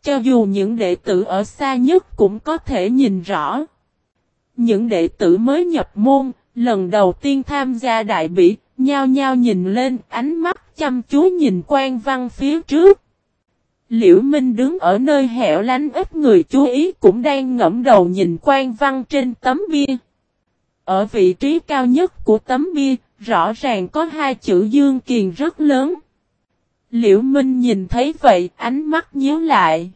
Cho dù những đệ tử ở xa nhất cũng có thể nhìn rõ. Những đệ tử mới nhập môn, lần đầu tiên tham gia đại bỉ, nhao nhao nhìn lên, ánh mắt chăm chú nhìn Quan Văn phía trước. Liễu Minh đứng ở nơi hẻo lánh ít người chú ý cũng đang ngẫm đầu nhìn Quan Văn trên tấm bia. Ở vị trí cao nhất của tấm bia, rõ ràng có hai chữ Dương Kiền rất lớn. Liễu Minh nhìn thấy vậy, ánh mắt nhíu lại.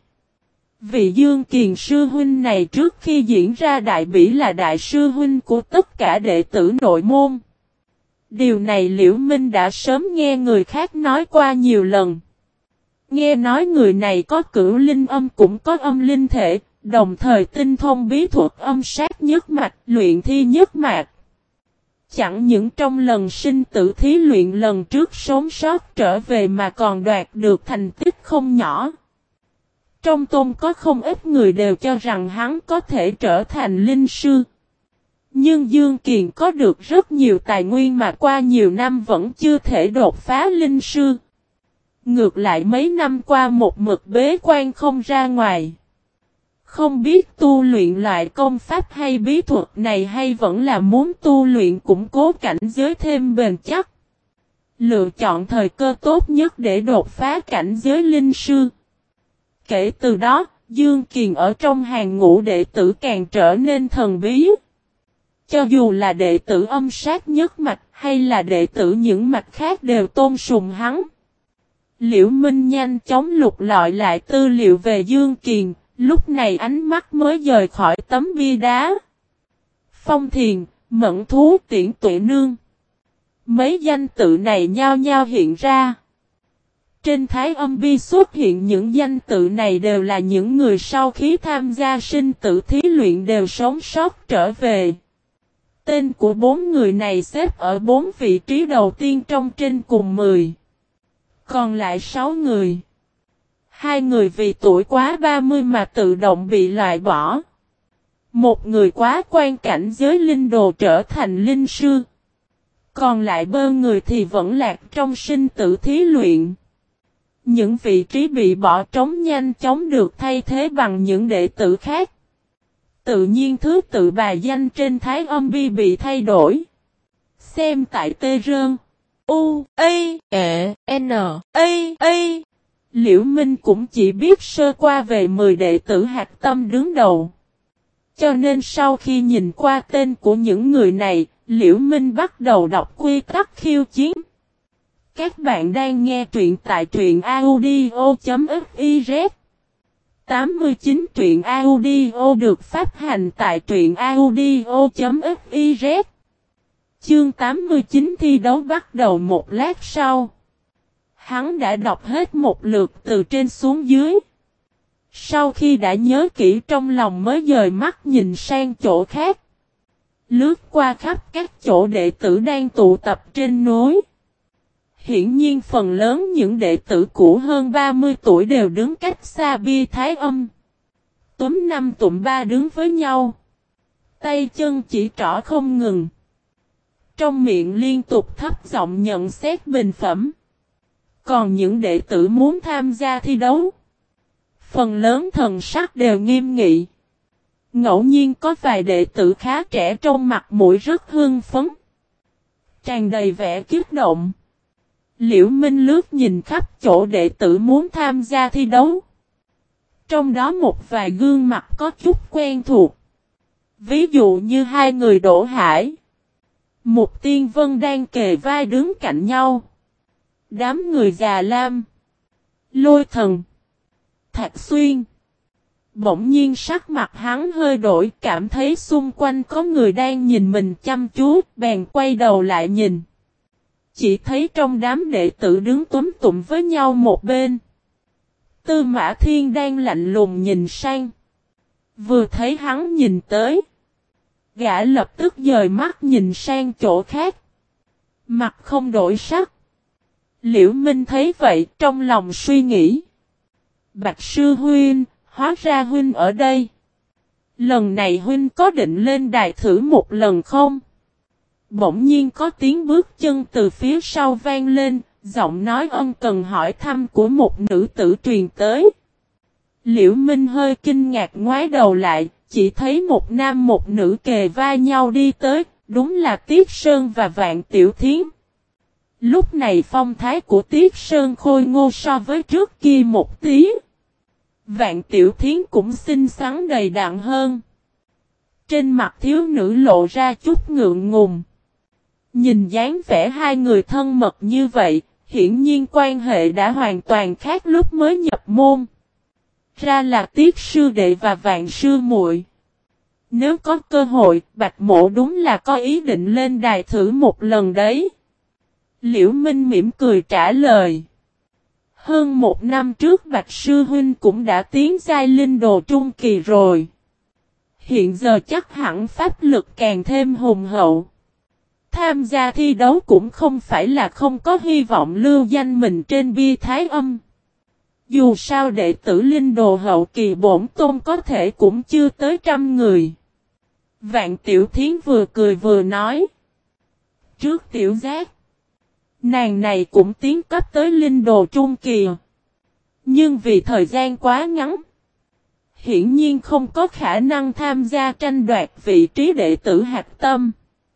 Vị Dương Kiền sư huynh này trước khi diễn ra đại bỉ là đại sư huynh của tất cả đệ tử nội môn. Điều này Liễu Minh đã sớm nghe người khác nói qua nhiều lần. Nghe nói người này có cửu linh âm cũng có âm linh thể, đồng thời tinh thông bí thuật âm sát nhất mạch, luyện thi nhất mạch. Chẳng những trong lần sinh tử thí luyện lần trước sống sót trở về mà còn đoạt được thành tích không nhỏ. Trong tôn có không ít người đều cho rằng hắn có thể trở thành linh sư. Nhưng Dương Kiền có được rất nhiều tài nguyên mà qua nhiều năm vẫn chưa thể đột phá linh sư. Ngược lại mấy năm qua một mực bế quan không ra ngoài. Không biết tu luyện lại công pháp hay bí thuật này hay vẫn là muốn tu luyện củng cố cảnh giới thêm bền chắc. Lựa chọn thời cơ tốt nhất để đột phá cảnh giới linh sư. Kể từ đó, Dương Kiền ở trong hàng ngũ đệ tử càng trở nên thần bí. Cho dù là đệ tử âm sát nhất mạch hay là đệ tử những mạch khác đều tôn sùng hắn. Liễu Minh nhanh chóng lục lọi lại tư liệu về Dương Kiền, lúc này ánh mắt mới rời khỏi tấm bia đá. Phong Thiền, Mẫn Thú, Tiễn Tuệ Nương. Mấy danh tự này nhao nhao hiện ra. Trên Thái Âm Bia xuất hiện những danh tự này đều là những người sau khi tham gia sinh tử thí luyện đều sống sót trở về. Tên của 4 người này xếp ở 4 vị trí đầu tiên trong trên cùng 10. Còn lại 6 người. 2 người vì tuổi quá 30 mà tự động bị loại bỏ. Một người quá quan cảnh giới linh đồ trở thành linh sư. Còn lại bơ người thì vẫn lạc trong sinh tử thí luyện. Những vị trí bị bỏ trống nhanh chóng được thay thế bằng những đệ tử khác. Tự nhiên thứ tự bài danh trên Thái Âm Bia bị thay đổi. Xem tại Tê Rơn. U, A, E, N, A. Liễu Minh cũng chỉ biết sơ qua về 10 đệ tử hạch tâm đứng đầu. Cho nên sau khi nhìn qua tên của những người này, Liễu Minh bắt đầu đọc quy tắc khiêu chiến. Các bạn đang nghe truyện tại truyện audio.fiz 89 truyện audio được phát hành tại truyện audio.fiz. Chương 89 thi đấu bắt đầu một lát sau. Hắn đã đọc hết một lượt từ trên xuống dưới. Sau khi đã nhớ kỹ trong lòng mới dời mắt nhìn sang chỗ khác. Lướt qua khắp các chỗ đệ tử đang tụ tập trên núi. Hiển nhiên phần lớn những đệ tử cũ hơn 30 tuổi đều đứng cách xa bia Thái Âm. Túm 5 tụm 3 đứng với nhau. Tay chân chỉ trỏ không ngừng. Trong miệng liên tục thấp giọng nhận xét bình phẩm. Còn những đệ tử muốn tham gia thi đấu, phần lớn thần sắc đều nghiêm nghị. Ngẫu nhiên có vài đệ tử khá trẻ trong mặt mũi rất hưng phấn. Tràn đầy vẻ kích động. Liễu Minh lướt nhìn khắp chỗ đệ tử muốn tham gia thi đấu. Trong đó một vài gương mặt có chút quen thuộc. Ví dụ như 2 người Đỗ Hải. Mục Tiên Vân đang kề vai đứng cạnh nhau. Đám người Già Lam, Lôi Thần, Thạch Xuyên. Bỗng nhiên sắc mặt hắn hơi đổi, cảm thấy xung quanh có người đang nhìn mình chăm chú, bèn quay đầu lại nhìn. Chỉ thấy trong đám đệ tử đứng túm tụm với nhau một bên. Tư Mã Thiên đang lạnh lùng nhìn sang. Vừa thấy hắn nhìn tới, gã lập tức dời mắt nhìn sang chỗ khác. Mặt không đổi sắc. Liễu Minh thấy vậy trong lòng suy nghĩ. Bạch sư huynh, hóa ra huynh ở đây. Lần này huynh có định lên đài thử một lần không? Bỗng nhiên có tiếng bước chân từ phía sau vang lên, giọng nói ân cần hỏi thăm của một nữ tử truyền tới. Liễu Minh hơi kinh ngạc ngoái đầu lại, chỉ thấy một nam một nữ kề vai nhau đi tới, đúng là Tiết Sơn và Vạn Tiểu Thiến. Lúc này phong thái của Tiết Sơn khôi ngô so với trước kia một tí. Vạn Tiểu Thiến cũng xinh xắn đầy đặn hơn. Trên mặt thiếu nữ lộ ra chút ngượng ngùng. Nhìn dáng vẻ hai người thân mật như vậy, hiển nhiên quan hệ đã hoàn toàn khác lúc mới nhập môn. Ra là Tiết sư đệ và Vạn sư muội. Nếu có cơ hội, Bạch Mộ đúng là có ý định lên đài thử một lần đấy. Liễu Minh mỉm cười trả lời. Hơn một năm trước Bạch sư huynh cũng đã tiến giai linh đồ trung kỳ rồi. Hiện giờ chắc hẳn pháp lực càng thêm hùng hậu. Tham gia thi đấu cũng không phải là không có hy vọng lưu danh mình trên bia thái âm. Dù sao đệ tử linh đồ hậu kỳ bổn tôn có thể cũng chưa tới 100 người. Vạn Tiểu Thiến vừa cười vừa nói. Trước tiểu giác, nàng này cũng tiến cấp tới linh đồ trung kỳ. Nhưng vì thời gian quá ngắn, hiển nhiên không có khả năng tham gia tranh đoạt vị trí đệ tử hạch tâm.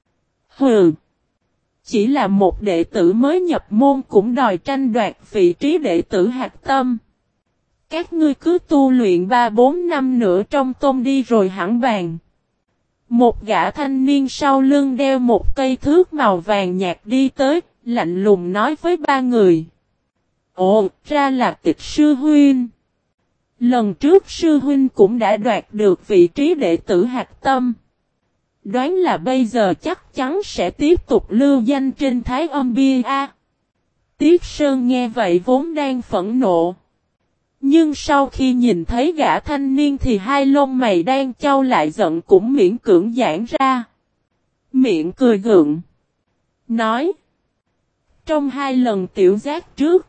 Hừ, chỉ là một đệ tử mới nhập môn cũng đòi tranh đoạt vị trí đệ tử hạch tâm. Các ngươi cứ tu luyện 3-4 năm nữa trong tôn đi rồi hẳn bàn. Một gã thanh niên sau lưng đeo một cây thước màu vàng nhạt đi tới, lạnh lùng nói với ba người. Ồ, ra là Tịch sư huynh. Lần trước sư huynh cũng đã đoạt được vị trí đệ tử hạch tâm. Đoán là bây giờ chắc chắn sẽ tiếp tục lưu danh trên Thái Âm Bia A. Tiết Sơn nghe vậy vốn đang phẫn nộ. Nhưng sau khi nhìn thấy gã thanh niên thì hai lông mày đang chau lại giận cũng miễn cưỡng giãn ra. Miệng cười gượng. Nói. Trong hai lần tiểu giác trước,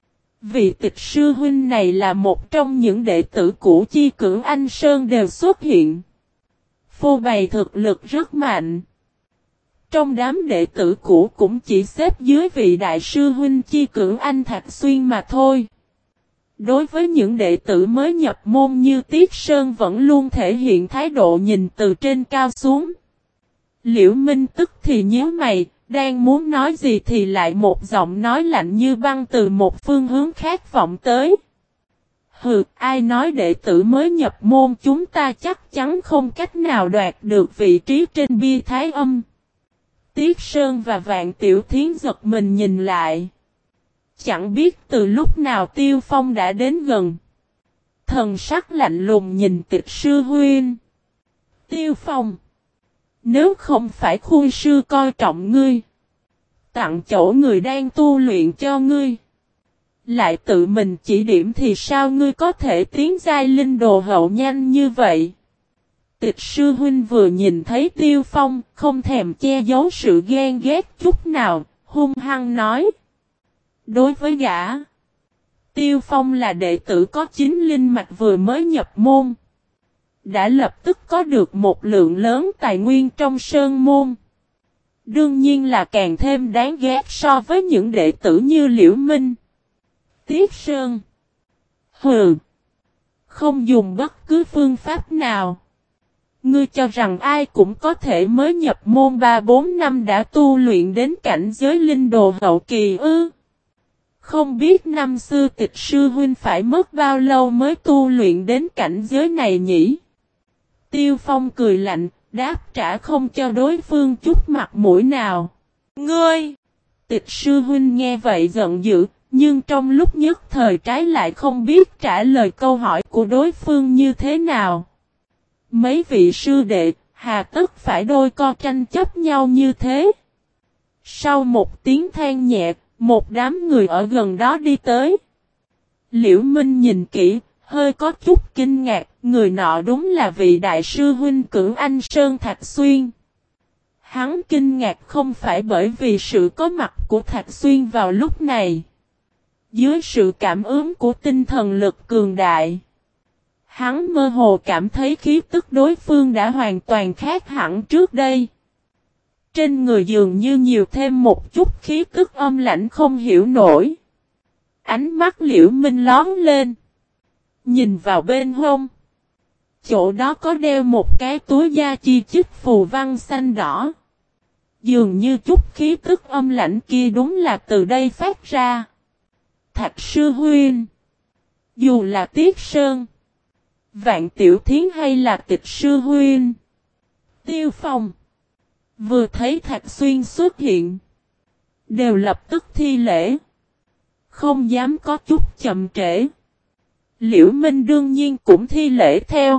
vị Tịch sư huynh này là một trong những đệ tử cũ Chi Cưỡng Anh Sơn đều xuất hiện. Phô bày thực lực rất mạnh. Trong đám đệ tử cũ cũng chỉ xếp dưới vị đại sư huynh Chi Cưỡng Anh Thạch Xuyên mà thôi. Đối với những đệ tử mới nhập môn như Tiết Sơn vẫn luôn thể hiện thái độ nhìn từ trên cao xuống. Liễu Minh tức thì nhíu mày, đang muốn nói gì thì lại một giọng nói lạnh như băng từ một phương hướng khác vọng tới. Hừ, ai nói đệ tử mới nhập môn chúng ta chắc chắn không cách nào đoạt được vị trí trên bia thái âm. Tiết Sơn và Vạn Tiểu Thiến giật mình nhìn lại. Chẳng biết từ lúc nào Tiêu Phong đã đến gần. Thần sắc lạnh lùng nhìn Tịch sư huynh. Tiêu Phong, nếu không phải khuôn sư coi trọng ngươi, tặng chỗ người đang tu luyện cho ngươi, lại tự mình chỉ điểm thì sao ngươi có thể tiến giai linh đồ hậu nhanh như vậy? Tịch sư huynh vừa nhìn thấy Tiêu Phong, không thèm che giấu sự ghen ghét chút nào, hung hăng nói. Đối với gã, Tiêu Phong là đệ tử có 9 linh mạch vừa mới nhập môn, đã lập tức có được một lượng lớn tài nguyên trong sơn môn. Đương nhiên là càng thêm đáng ghét so với những đệ tử như Liễu Minh, Tiết Sơn. Hừ, không dùng bất cứ phương pháp nào. Ngươi cho rằng ai cũng có thể mới nhập môn 3-4 năm đã tu luyện đến cảnh giới linh đồ hậu kỳ ư? Không biết năm xưa Tịch sư huynh phải mất bao lâu mới tu luyện đến cảnh giới này nhỉ? Tiêu Phong cười lạnh, đáp trả không cho đối phương chút mặt mũi nào. Ngươi! Tịch sư huynh nghe vậy giận dữ, nhưng trong lúc nhất thời trái lại không biết trả lời câu hỏi của đối phương như thế nào. Mấy vị sư đệ, hà tất phải đôi co tranh chấp nhau như thế? Sau một tiếng than nhẹ, một đám người ở gần đó đi tới. Liễu Minh nhìn kỹ, hơi có chút kinh ngạc, người nọ đúng là vị đại sư huynh Cưỡng Anh Sơn Thạch Xuyên. Hắn kinh ngạc không phải bởi vì sự có mặt của Thạch Xuyên vào lúc này. Dưới sự cảm ứng của tinh thần lực cường đại, hắn mơ hồ cảm thấy khí tức đối phương đã hoàn toàn khác hẳn trước đây. Trên người dường như nhiều thêm một chút khí tức âm lãnh không hiểu nổi. Ánh mắt Liễu Minh lóm lên. Nhìn vào bên hông. Chỗ đó có đeo một cái túi da chi chít phù văn xanh đỏ. Dường như chút khí tức âm lãnh kia đúng là từ đây phát ra. Thạch sư huynh. Dù là Tiết Sơn, Vạn Tiểu Thiến hay là Tịch sư huynh, Tiêu Phong, vừa thấy Thạch Xuyên xuất hiện, đều lập tức thi lễ. Không dám có chút chậm trễ. Liễu Minh đương nhiên cũng thi lễ theo.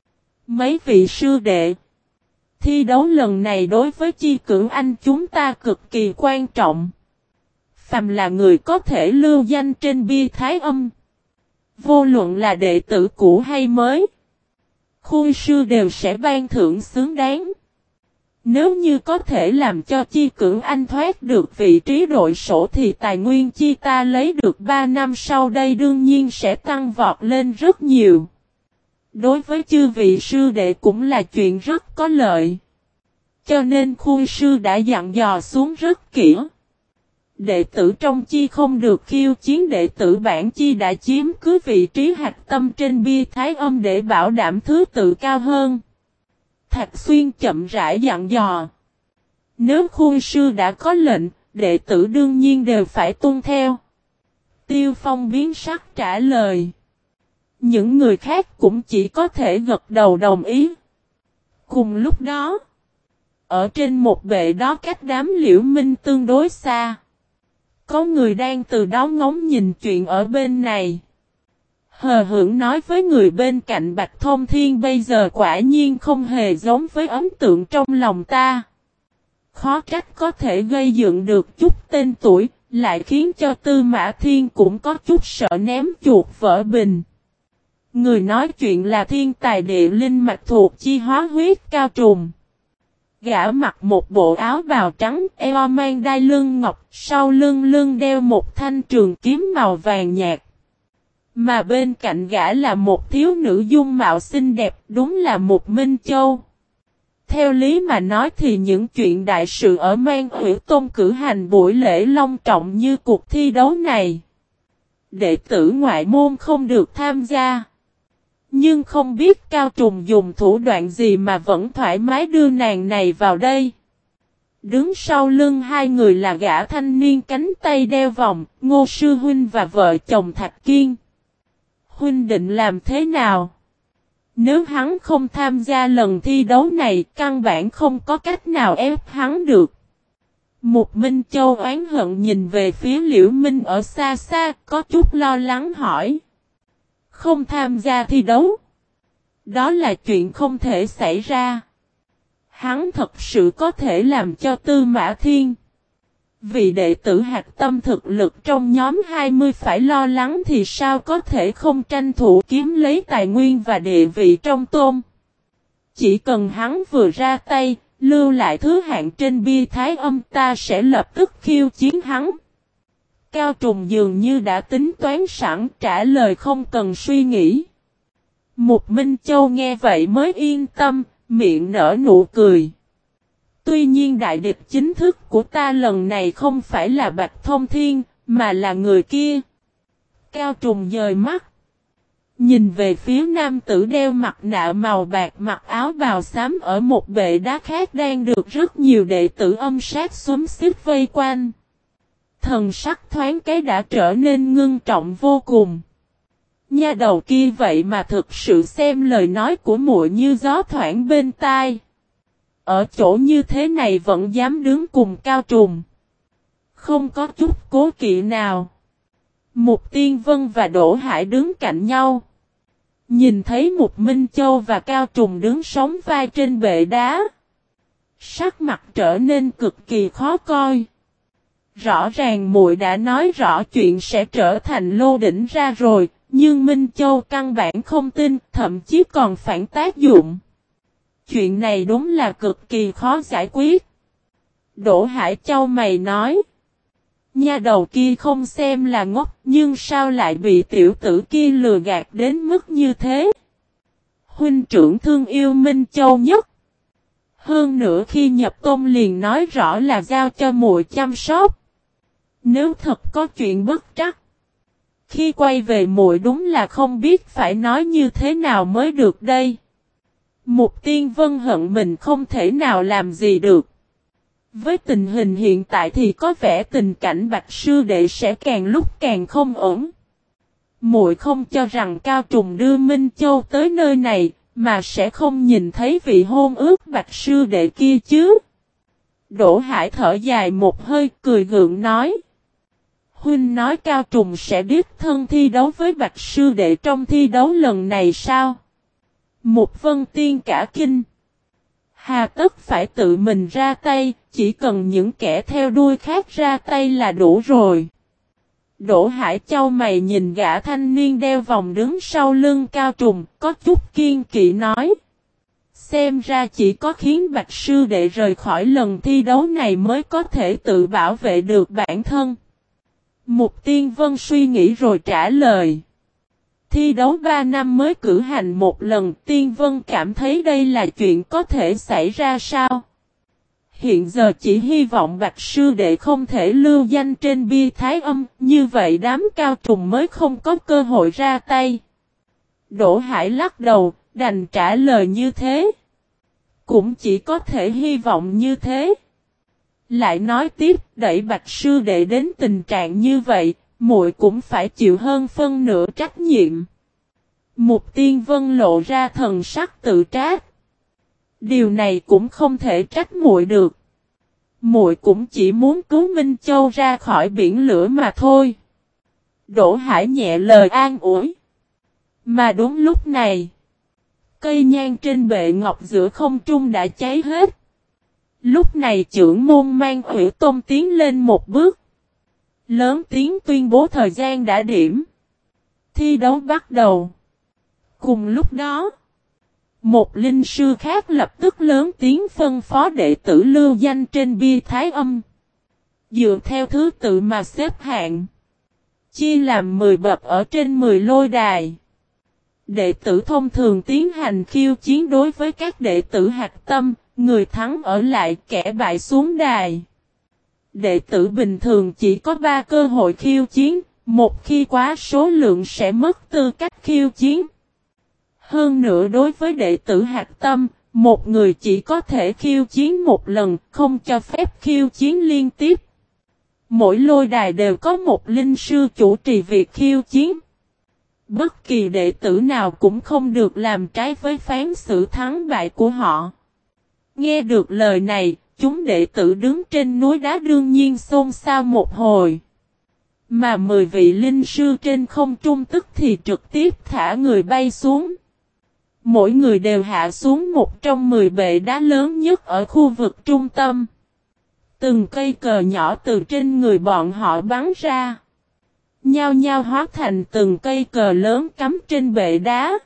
Mấy vị sư đệ, thi đấu lần này đối với Chi Cửu Anh chúng ta cực kỳ quan trọng. Phàm là người có thể lưu danh trên bia Thái Âm, vô luận là đệ tử cũ hay mới, Khui sư đều sẽ ban thưởng xứng đáng. Nếu như có thể làm cho Chi Cửu Anh thoát được vị trí đội sổ thì tài nguyên chi ta lấy được 3 năm sau đây đương nhiên sẽ tăng vọt lên rất nhiều. Đối với chư vị sư đệ cũng là chuyện rất có lợi. Cho nên Khui sư đã dặn dò xuống rất kỹ. Đệ tử trong Chi không được khiêu chiến, đệ tử bản Chi đã chiếm cứ vị trí hạch tâm trên bia Thái Âm để bảo đảm thứ tự cao hơn. Thạch Xuyên chậm rãi dặn dò. Nếu Khui sư đã có lệnh, đệ tử đương nhiên đều phải tuân theo. Tiêu Phong biến sắc trả lời. Những người khác cũng chỉ có thể gật đầu đồng ý. Cùng lúc đó, ở trên một bệ đó cách đám Liễu Minh tương đối xa, có người đang từ đó ngóng nhìn chuyện ở bên này. Hờ hững nói với người bên cạnh Bạch Thông Thiên, bây giờ quả nhiên không hề giống với ấn tượng trong lòng ta. Khó trách có thể gây dựng được chút tên tuổi, lại khiến cho Tư Mã Thiên cũng có chút sợ ném chuột vỡ bình. Người nói chuyện là thiên tài địa linh mạch thuộc Chi Hóa Huyết Cao Trùng. Gã mặc một bộ áo bào trắng, eo mang đai lưng ngọc, sau lưng đeo một thanh trường kiếm màu vàng nhạt. Mà bên cạnh gã là một thiếu nữ dung mạo xinh đẹp, đúng là một Minh Châu. Theo lý mà nói thì những chuyện đại sự ở Mang Hủy Tôn cử hành buổi lễ long trọng như cuộc thi đấu này, đệ tử ngoại môn không được tham gia. Nhưng không biết Cao Trùng dùng thủ đoạn gì mà vẫn thoải mái đưa nàng này vào đây. Đứng sau lưng hai người là gã thanh niên cánh tay đeo vòng, Ngô Sư Huynh và vợ chồng Thạch Kiên. Huynh định làm thế nào? Nếu hắn không tham gia lần thi đấu này, căn bản không có cách nào ép hắn được. Một Minh Châu oán hận nhìn về phía Liễu Minh ở xa xa, có chút lo lắng hỏi. Không tham gia thi đấu? Đó là chuyện không thể xảy ra. Hắn thật sự có thể làm cho Tư Mã Thiên, vị đệ tử hạt tâm thực lực trong nhóm 20 phải lo lắng thì sao có thể không tranh thủ kiếm lấy tài nguyên và địa vị trong tôn. Chỉ cần hắn vừa ra tay, lưu lại thứ hạng trên bia Thái Âm, ta sẽ lập tức khiêu chiến hắn. Cao Trùng dường như đã tính toán sẵn, trả lời không cần suy nghĩ. Một Minh Châu nghe vậy mới yên tâm, miệng nở nụ cười. Tuy nhiên đại địch chính thức của ta lần này không phải là Bạch Thông Thiên, mà là người kia. Cao Trùng dời mắt, nhìn về phía nam tử đeo mặt nạ màu bạc mặc áo bào xám ở một bệ đá khác đang được rất nhiều đệ tử âm sát xúm xít vây quanh. Thần sắc thoáng cái đã trở nên ngưng trọng vô cùng. Nha đầu kia vậy mà thực sự xem lời nói của muội như gió thoảng bên tai. Ở chỗ như thế này vẫn dám đứng cùng Cao Trùng. Không có chút cố kỵ nào. Mục Tiên Vân và Đỗ Hải đứng cạnh nhau. Nhìn thấy Mục Minh Châu và Cao Trùng đứng sóng vai trên bệ đá, sắc mặt trở nên cực kỳ khó coi. Rõ ràng muội đã nói rõ chuyện sẽ trở thành lô đỉnh ra rồi, nhưng Minh Châu căn bản không tin, thậm chí còn phản tác dụng. Chuyện này đúng là cực kỳ khó giải quyết. Đỗ Hải Châu mày nói. Nha đầu kia không xem là ngốc, nhưng sao lại bị tiểu tử kia lừa gạt đến mức như thế? Huynh trưởng thương yêu Minh Châu nhất. Hơn nữa khi nhập tôn liền nói rõ là giao cho muội chăm sóc. Nếu thật có chuyện bất trắc, Khi quay về muội đúng là không biết phải nói như thế nào mới được đây. Mục Tiên Vân hận mình không thể nào làm gì được. Với tình hình hiện tại thì có vẻ tình cảnh Bạch sư đệ sẽ càng lúc càng không ổn. Muội không cho rằng Cao Trùng đưa Minh Châu tới nơi này, mà sẽ không nhìn thấy vị hôn ước Bạch sư đệ kia chứ. Đỗ Hải thở dài một hơi cười gượng nói. Huynh nói Cao Trùng sẽ đích thân thi đấu với Bạch sư đệ trong thi đấu lần này sao? Mục Vân Tiên cả kinh. Hà tất phải tự mình ra tay, chỉ cần những kẻ theo đuôi khác ra tay là đủ rồi. Đỗ Hải chau mày nhìn gã thanh niên đeo vòng đứng sau lưng Cao Trùng, có chút kiên kỵ nói. Xem ra chỉ có khiến Bạch sư đệ rời khỏi lần thi đấu này mới có thể tự bảo vệ được bản thân. Mục Tiên Vân suy nghĩ rồi trả lời. Thi đấu 3 năm mới cử hành một lần, Tiên Vân cảm thấy đây là chuyện có thể xảy ra sao? Hiện giờ chỉ hy vọng Bạch sư đệ không thể lưu danh trên bia Thái Âm, như vậy đám Cao Trùng mới không có cơ hội ra tay. Đỗ Hải lắc đầu, đành trả lời như thế. Cũng chỉ có thể hy vọng như thế. Lại nói tiếp, đẩy Bạch sư đệ đến tình trạng như vậy, muội cũng phải chịu hơn phân nửa trách nhiệm. Mục Tiên Vân lộ ra thần sắc tự trách. Điều này cũng không thể trách muội được. Muội cũng chỉ muốn cứu Minh Châu ra khỏi biển lửa mà thôi. Đỗ Hải nhẹ lời an ủi. Mà đúng lúc này, cây nhang trên bệ ngọc giữa không trung đã cháy hết. Lúc này trưởng môn mang Hủy Tôn tiến lên một bước. Lớn tiếng tuyên bố thời gian đã điểm. Thi đấu bắt đầu. Cùng lúc đó, một linh sư khác lập tức lớn tiếng phân phó đệ tử lưu danh trên bia Thái Âm. Dựa theo thứ tự mà xếp hạng. Chia làm 10 bậc ở trên 10 lôi đài. Đệ tử thông thường tiến hành khiêu chiến đối với các đệ tử hạch tâm, người thắng ở lại kẻ bại xuống đài. Đệ tử bình thường chỉ có 3 cơ hội khiêu chiến, một khi quá số lượng sẽ mất tư cách khiêu chiến. Hơn nữa đối với đệ tử hạch tâm, một người chỉ có thể khiêu chiến một lần, không cho phép khiêu chiến liên tiếp. Mỗi lôi đài đều có một linh sư chủ trì việc khiêu chiến. Bất kỳ đệ tử nào cũng không được làm trái với phán xử thắng bại của họ. Nghe được lời này, chúng đệ tử đứng trên núi đá đương nhiên xôn xao một hồi. Mà 10 vị linh sư trên không trung tức thì trực tiếp thả người bay xuống. Mỗi người đều hạ xuống một trong 10 bệ đá lớn nhất ở khu vực trung tâm. Từng cây cờ nhỏ từ trên người bọn họ bắn ra. Nhao nhao hóa thành từng cây cờ lớn cắm trên bệ đá.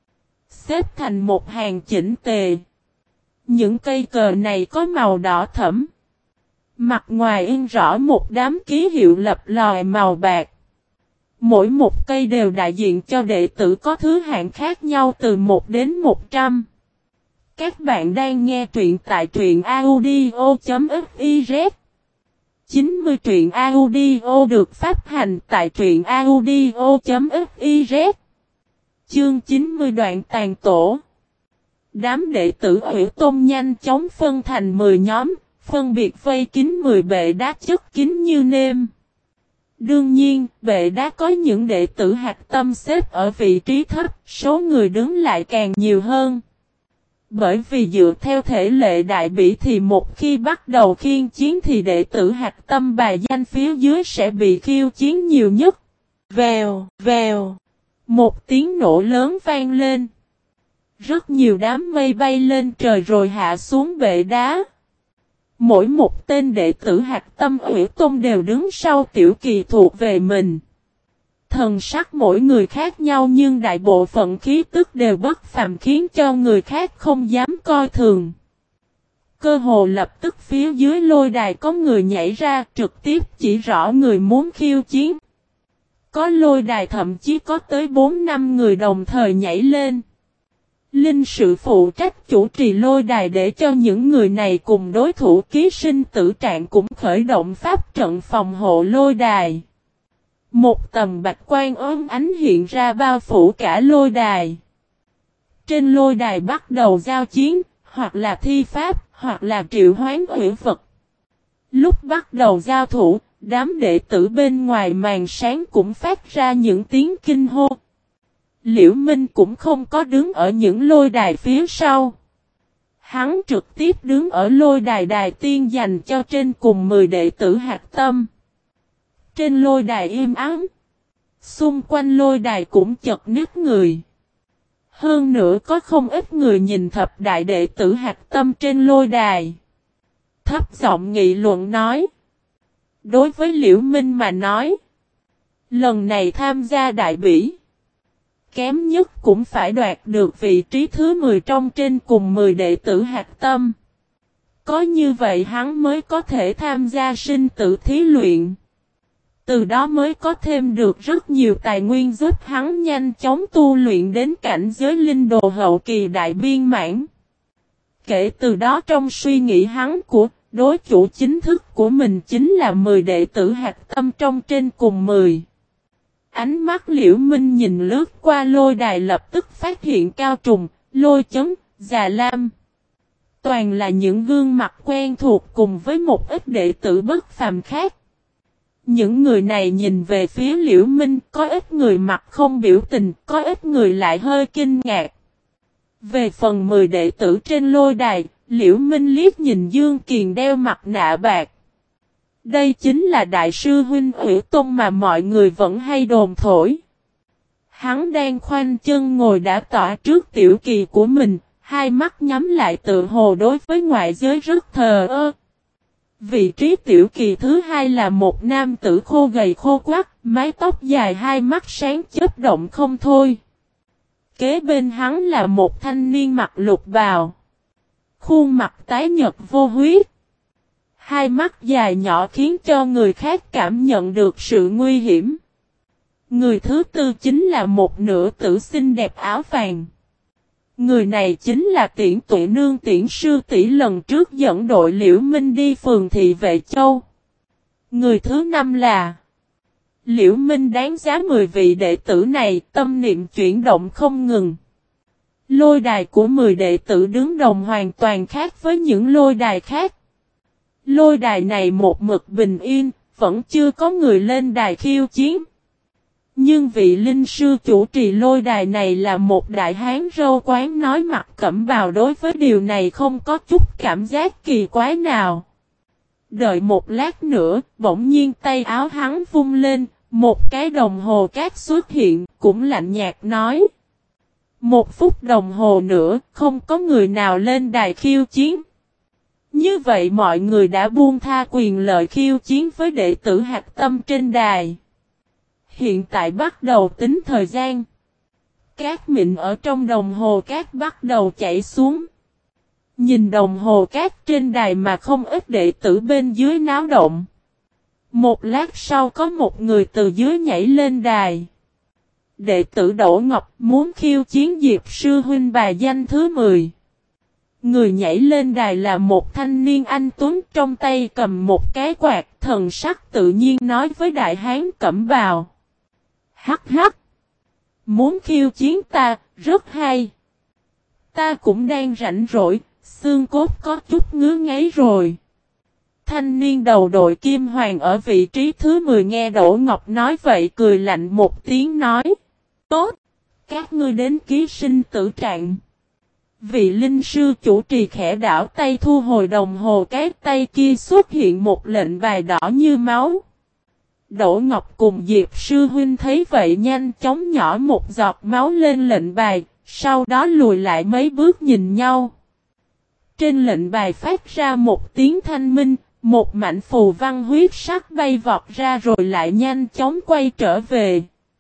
Xếp thành một hàng chỉnh tề. Những cây cờ này có màu đỏ thẫm. Mặt ngoài in rõ một đám ký hiệu lập lòi màu bạc. Mỗi một cây đều đại diện cho đệ tử có thứ hạng khác nhau từ 1 đến 100. Các bạn đang nghe truyện tại truyện audio.fiz 90 truyện audio được phát hành tại truyện audio.fiz. Chương 90 đoạn tàn tổ. Đám đệ tử Hủy Tôn nhanh chóng phân thành 10 nhóm, phân biệt vây kín 10 bệ đá chất kín như nêm. Đương nhiên, bệ đá có những đệ tử hạch tâm xếp ở vị trí thấp, số người đứng lại càng nhiều hơn. Bởi vì dựa theo thể lệ đại bỉ thì một khi bắt đầu khiêu chiến thì đệ tử hạch tâm bài danh phía dưới sẽ bị khiêu chiến nhiều nhất. Vèo, vèo. Một tiếng nổ lớn vang lên. Rất nhiều đám mây bay lên trời rồi hạ xuống bệ đá. Mỗi một tên đệ tử hạch tâm Hủy Tôn đều đứng sau tiểu kỳ thuộc về mình. Thần sắc mỗi người khác nhau nhưng đại bộ phận khí tức đều bất phàm khiến cho người khác không dám coi thường. Cơ hồ lập tức phía dưới lôi đài có người nhảy ra trực tiếp chỉ rõ người muốn khiêu chiến. Có lôi đài thậm chí có tới 4-5 người đồng thời nhảy lên. Linh sự phụ trách chủ trì lôi đài để cho những người này cùng đối thủ ký sinh tử trạng cũng khởi động pháp trận phòng hộ lôi đài. Một tầng bạch quang óng ánh hiện ra bao phủ cả lôi đài. Trên lôi đài bắt đầu giao chiến, hoặc là thi pháp, hoặc là triệu hoán huyễn vật. Lúc bắt đầu giao thủ, đám đệ tử bên ngoài màn sáng cũng phát ra những tiếng kinh hô. Liễu Minh cũng không có đứng ở những lôi đài phía sau. Hắn trực tiếp đứng ở lôi đài đài tiên dành cho trên cùng 10 đệ tử hạt tâm. Trên lôi đài im ắng. Xung quanh lôi đài cũng chật ních người. Hơn nữa có không ít người nhìn thập đại đệ tử hạt tâm trên lôi đài. Thấp giọng nghị luận nói. Đối với Liễu Minh mà nói. Lần này tham gia đại bỉ. Kém nhất cũng phải đoạt được vị trí thứ 10 trong trên cùng 10 đệ tử hạt tâm. Có như vậy hắn mới có thể tham gia sinh tử thí luyện. Từ đó mới có thêm được rất nhiều tài nguyên giúp hắn nhanh chóng tu luyện đến cảnh giới linh đồ hậu kỳ đại biên mãn. Kể từ đó trong suy nghĩ hắn của đối chủ chính thức của mình chính là 10 đệ tử hạt tâm trong trên cùng 10. Ánh mắt Liễu Minh nhìn lướt qua lôi đài lập tức phát hiện Cao Trùng, Lôi Chấn, Già Lam. Toàn là những gương mặt quen thuộc cùng với một ít đệ tử bất phàm khác. Những người này nhìn về phía Liễu Minh, có ít người mặt không biểu tình, có ít người lại hơi kinh ngạc. Về phần 10 đệ tử trên lôi đài, Liễu Minh liếc nhìn Dương Kiền đeo mặt nạ bạc. Đây chính là đại sư huynh Hủy Tôn mà mọi người vẫn hay đồn thổi. Hắn đang khoanh chân ngồi đã tỏa trước tiểu kỳ của mình, hai mắt nhắm lại tự hồ đối với ngoại giới rất thờ ơ. Vị trí tiểu kỳ thứ hai là một nam tử khô gầy khô quắt, mái tóc dài hai mắt sáng chớp động không thôi. Kế bên hắn là một thanh niên mặc lục bào. Khuôn mặt tái nhợt vô huyết. Hai mắt dài nhỏ khiến cho người khác cảm nhận được sự nguy hiểm. Người thứ tư chính là một nữ tử xinh đẹp áo vàng. Người này chính là Tiễn Tuệ Nương Tiễn sư tỷ lần trước dẫn đội Liễu Minh đi phường thị Vệ Châu. Người thứ năm là Liễu Minh đáng giá 10 vị đệ tử này, tâm niệm chuyển động không ngừng. Lôi đài của 10 đệ tử đứng đồng hoàn toàn khác với những lôi đài khác. Lôi đài này một mực bình yên, vẫn chưa có người lên đài khiêu chiến. Nhưng vị linh sư chủ trì lôi đài này là một đại hán râu quán nói mặt cẩm bào, đối với điều này không có chút cảm giác kỳ quái nào. Đợi một lát nữa, bỗng nhiên tay áo hắn vung lên, một cái đồng hồ cát xuất hiện, cũng lạnh nhạt nói. 1 phút đồng hồ nữa, không có người nào lên đài khiêu chiến. Như vậy mọi người đã buông tha quyền lợi khiêu chiến với đệ tử hạt tâm trên đài. Hiện tại bắt đầu tính thời gian. Cát mịn ở trong đồng hồ cát bắt đầu chảy xuống. Nhìn đồng hồ cát trên đài mà không ít đệ tử bên dưới náo động. Một lát sau có một người từ dưới nhảy lên đài. Đệ tử Đỗ Ngọc muốn khiêu chiến Diệp sư huynh bài danh thứ 10. Người nhảy lên đài là một thanh niên anh tuấn, trong tay cầm một cái quạt, thần sắc tự nhiên nói với đại hán cẩm bào. Hắc hắc! Muốn khiêu chiến ta, rất hay. Ta cũng đang rảnh rỗi, xương cốt có chút ngứa ngáy rồi. Thanh niên đầu đội kim hoàng ở vị trí thứ 10 nghe Đỗ Ngọc nói vậy cười lạnh một tiếng nói. Tốt! Các ngươi đến ký sinh tử trạng. Vị linh sư chủ trì khẽ đảo tay thu hồi đồng hồ, cái tay kia xuất hiện một lệnh bài đỏ như máu. Đỗ Ngọc cùng Diệp sư huynh thấy vậy nhanh chóng nhỏ một giọt máu lên lệnh bài, sau đó lùi lại mấy bước nhìn nhau. Trên lệnh bài phát ra một tiếng thanh minh, một mảnh phù văn huyết sắc bay vọt ra rồi lại nhanh chóng quay trở về.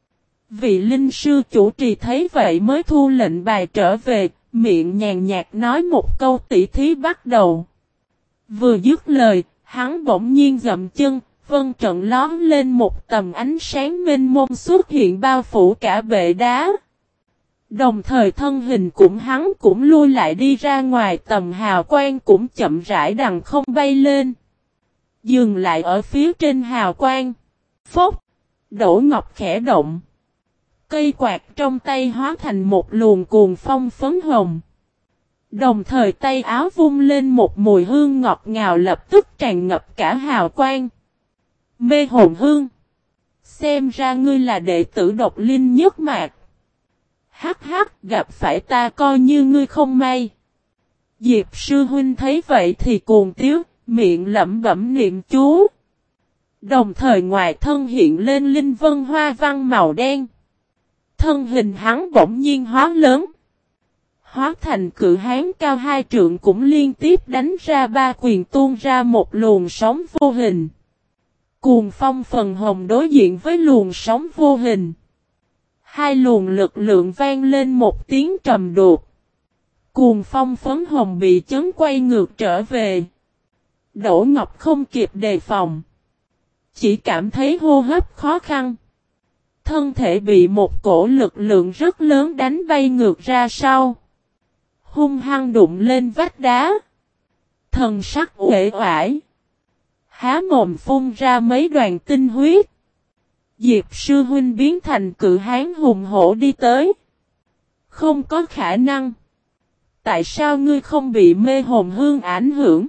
Vị linh sư chủ trì thấy vậy mới thu lệnh bài trở về, miệng nhàn nhạt nói một câu tỉ thí bắt đầu. Vừa dứt lời, hắn bỗng nhiên dậm chân, vân trận lóm lên một tầm ánh sáng mênh mông xuất hiện bao phủ cả bệ đá. Đồng thời thân hình hắn cũng lui lại đi ra ngoài, tầm hào quang cũng chậm rãi đằng không bay lên. Dừng lại ở phía trên hào quang. Phốc! Đỗ Ngọc khẽ động. Cây quạt trong tay hóa thành một luồng cuồng phong phấn hồng. Đồng thời tay áo vung lên một mùi hương ngọt ngào lập tức tràn ngập cả hào quang. Mê hồn hương. Xem ra ngươi là đệ tử độc linh nhất mạc. Hắc hắc, gặp phải ta coi như ngươi không may. Diệp sư huynh thấy vậy thì cuồng tiếu, miệng lẩm bẩm niệm chú. Đồng thời ngoài thân hiện lên linh vân hoa văn màu đen. Thân hình hắn bỗng nhiên hóa lớn. Hóa thành cự hán cao 2 trượng cũng liên tiếp đánh ra 3 quyền tuôn ra một luồng sóng vô hình. Cuồng phong phần hồng đối diện với luồng sóng vô hình. 2 luồng lực lượng vang lên một tiếng trầm đục. Cuồng phong phấn hồng bị chấn quay ngược trở về. Đỗ Ngọc không kịp đề phòng. Chỉ cảm thấy hô hấp khó khăn. Thân thể bị một cổ lực lượng rất lớn đánh bay ngược ra sau. Hung hăng đụng lên vách đá. Thần sắc uể oải. Há mồm phun ra mấy đoàn tinh huyết. Diệp sư huynh biến thành cự hán hùng hổ đi tới. Không có khả năng. Tại sao ngươi không bị mê hồn hương ảnh hưởng?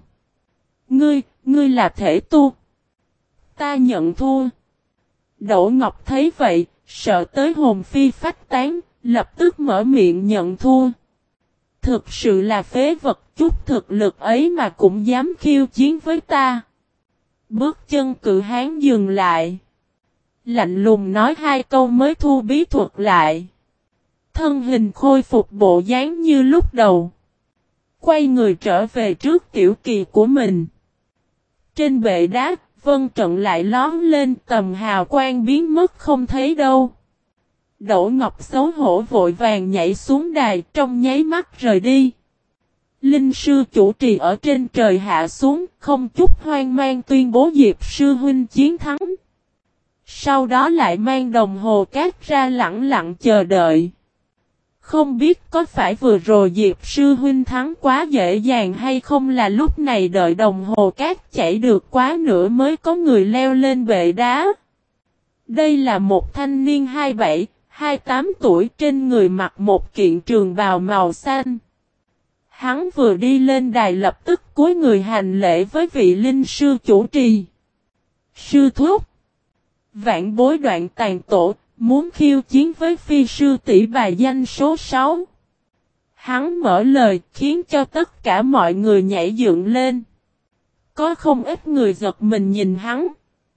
Ngươi là thể tu. Ta nhận thua. Đỗ Ngọc thấy vậy, sợ tới hồn phi phách tán, lập tức mở miệng nhận thua. Thực sự là phế vật, chút thực lực ấy mà cũng dám khiêu chiến với ta. Bước chân cự hán dừng lại. Lạnh lùng nói 2 câu mới thu bí thuật lại. Thân hình khôi phục bộ dáng như lúc đầu. Quay người trở về trước tiểu kỳ của mình. Trên bệ đá, vân trận lại lóm lên, tầm hào quang biến mất không thấy đâu. Đỗ Ngọc xấu hổ vội vàng nhảy xuống đài, trong nháy mắt rời đi. Linh sư chủ trì ở trên trời hạ xuống, không chút hoang mang tuyên bố Diệp sư huynh chiến thắng. Sau đó lại mang đồng hồ cát ra lặng lặng chờ đợi. Không biết có phải vừa rồi Diệp sư huynh thắng quá dễ dàng hay không, là lúc này đợi đồng hồ cát chảy được quá nữa mới có người leo lên bệ đá. Đây là một thanh niên 27, 28 tuổi, trên người mặc một kiện trường bào màu xanh. Hắn vừa đi lên đài lập tức cúi người hành lễ với vị linh sư chủ trì. Sư thúc. Vạn bối Đoạn Tàn Tổ, muốn khiêu chiến với phi sư tỷ bài danh số 6. Hắn mở lời khiến cho tất cả mọi người nhảy dựng lên. Có không ít người giật mình nhìn hắn.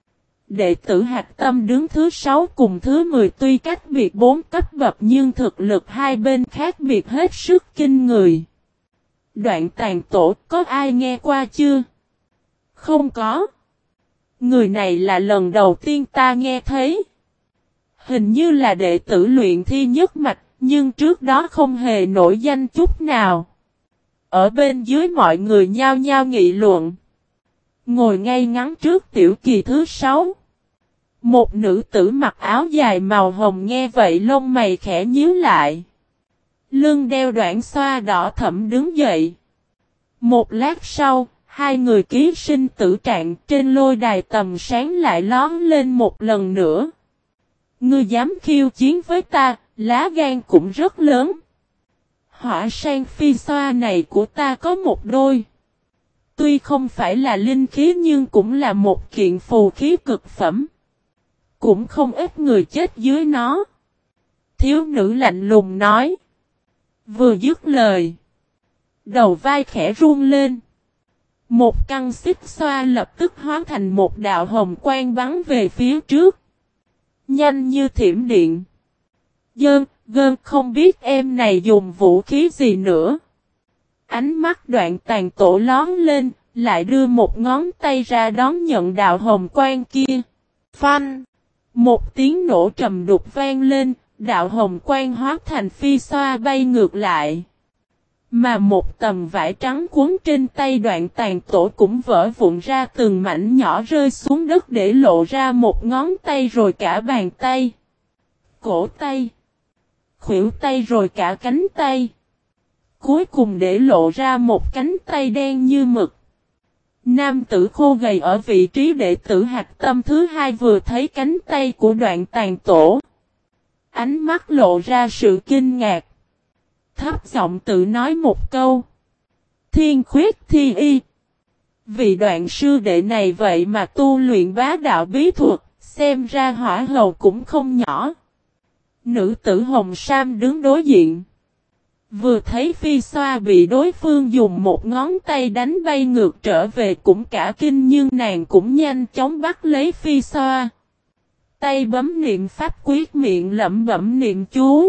Đệ tử Hạc Tâm đứng thứ 6 cùng thứ 10 tuy cách biệt 4 cấp bậc nhưng thực lực hai bên khác biệt hết sức kinh người. Đoạn Tàn Tổ có ai nghe qua chưa? Không có. Người này là lần đầu tiên ta nghe thấy. Hình như là đệ tử luyện thi nhất mạch, nhưng trước đó không hề nổi danh chút nào. Ở bên dưới mọi người nhao nhao nghị luận. Ngồi ngay ngắn trước tiểu kỳ thứ 6. Một nữ tử mặc áo dài màu hồng nghe vậy lông mày khẽ nhíu lại. Lưng đeo đoạn xoa đỏ thẫm đứng dậy. Một lát sau, 2 người ký sinh tử trạng trên lôi đài tầm sáng lại lóm lên một lần nữa. Ngươi dám khiêu chiến với ta, lá gan cũng rất lớn. Hỏa sang phi xoa này của ta có một đôi. Tuy không phải là linh khí nhưng cũng là một kiện phù khí cực phẩm. Cũng không ít người chết dưới nó. Thiếu nữ lạnh lùng nói. Vừa dứt lời. Đầu vai khẽ run lên. Một căn xích xoa lập tức hóa thành một đạo hồng quang bắn về phía trước. Nhanh như thiểm điện. Gơn không biết em này dùng vũ khí gì nữa. Ánh mắt Đoạn Tàn Tổ lón lên, lại đưa một ngón tay ra đón nhận đạo hồng quang kia. Phanh! Một tiếng nổ trầm đục vang lên, đạo hồng quang hóa thành phi xoa bay ngược lại. Mà một tầm vải trắng cuốn trên tay Đoạn Tàn Tổ cũng vỡ vụn ra từng mảnh nhỏ rơi xuống đất để lộ ra một ngón tay rồi cả bàn tay. Cổ tay. Khuỷu tay rồi cả cánh tay. Cuối cùng để lộ ra một cánh tay đen như mực. Nam tử khô gầy ở vị trí đệ tử hạch tâm thứ hai vừa thấy cánh tay của Đoạn Tàn Tổ. Ánh mắt lộ ra sự kinh ngạc. Thấp giọng tự nói một câu. Thiên khuyết thi y. Vị Đoạn sư đệ này vậy mà tu luyện bá đạo bí thuật, xem ra hỏa hầu cũng không nhỏ. Nữ tử Hồng Sam đứng đối diện. Vừa thấy Phi Xoa bị đối phương dùng một ngón tay đánh bay ngược trở về cũng cả kinh, nhưng nàng cũng nhanh chóng bắt lấy Phi Xoa. Tay bấm niệm pháp quyết, miệng lẩm bẩm niệm chú.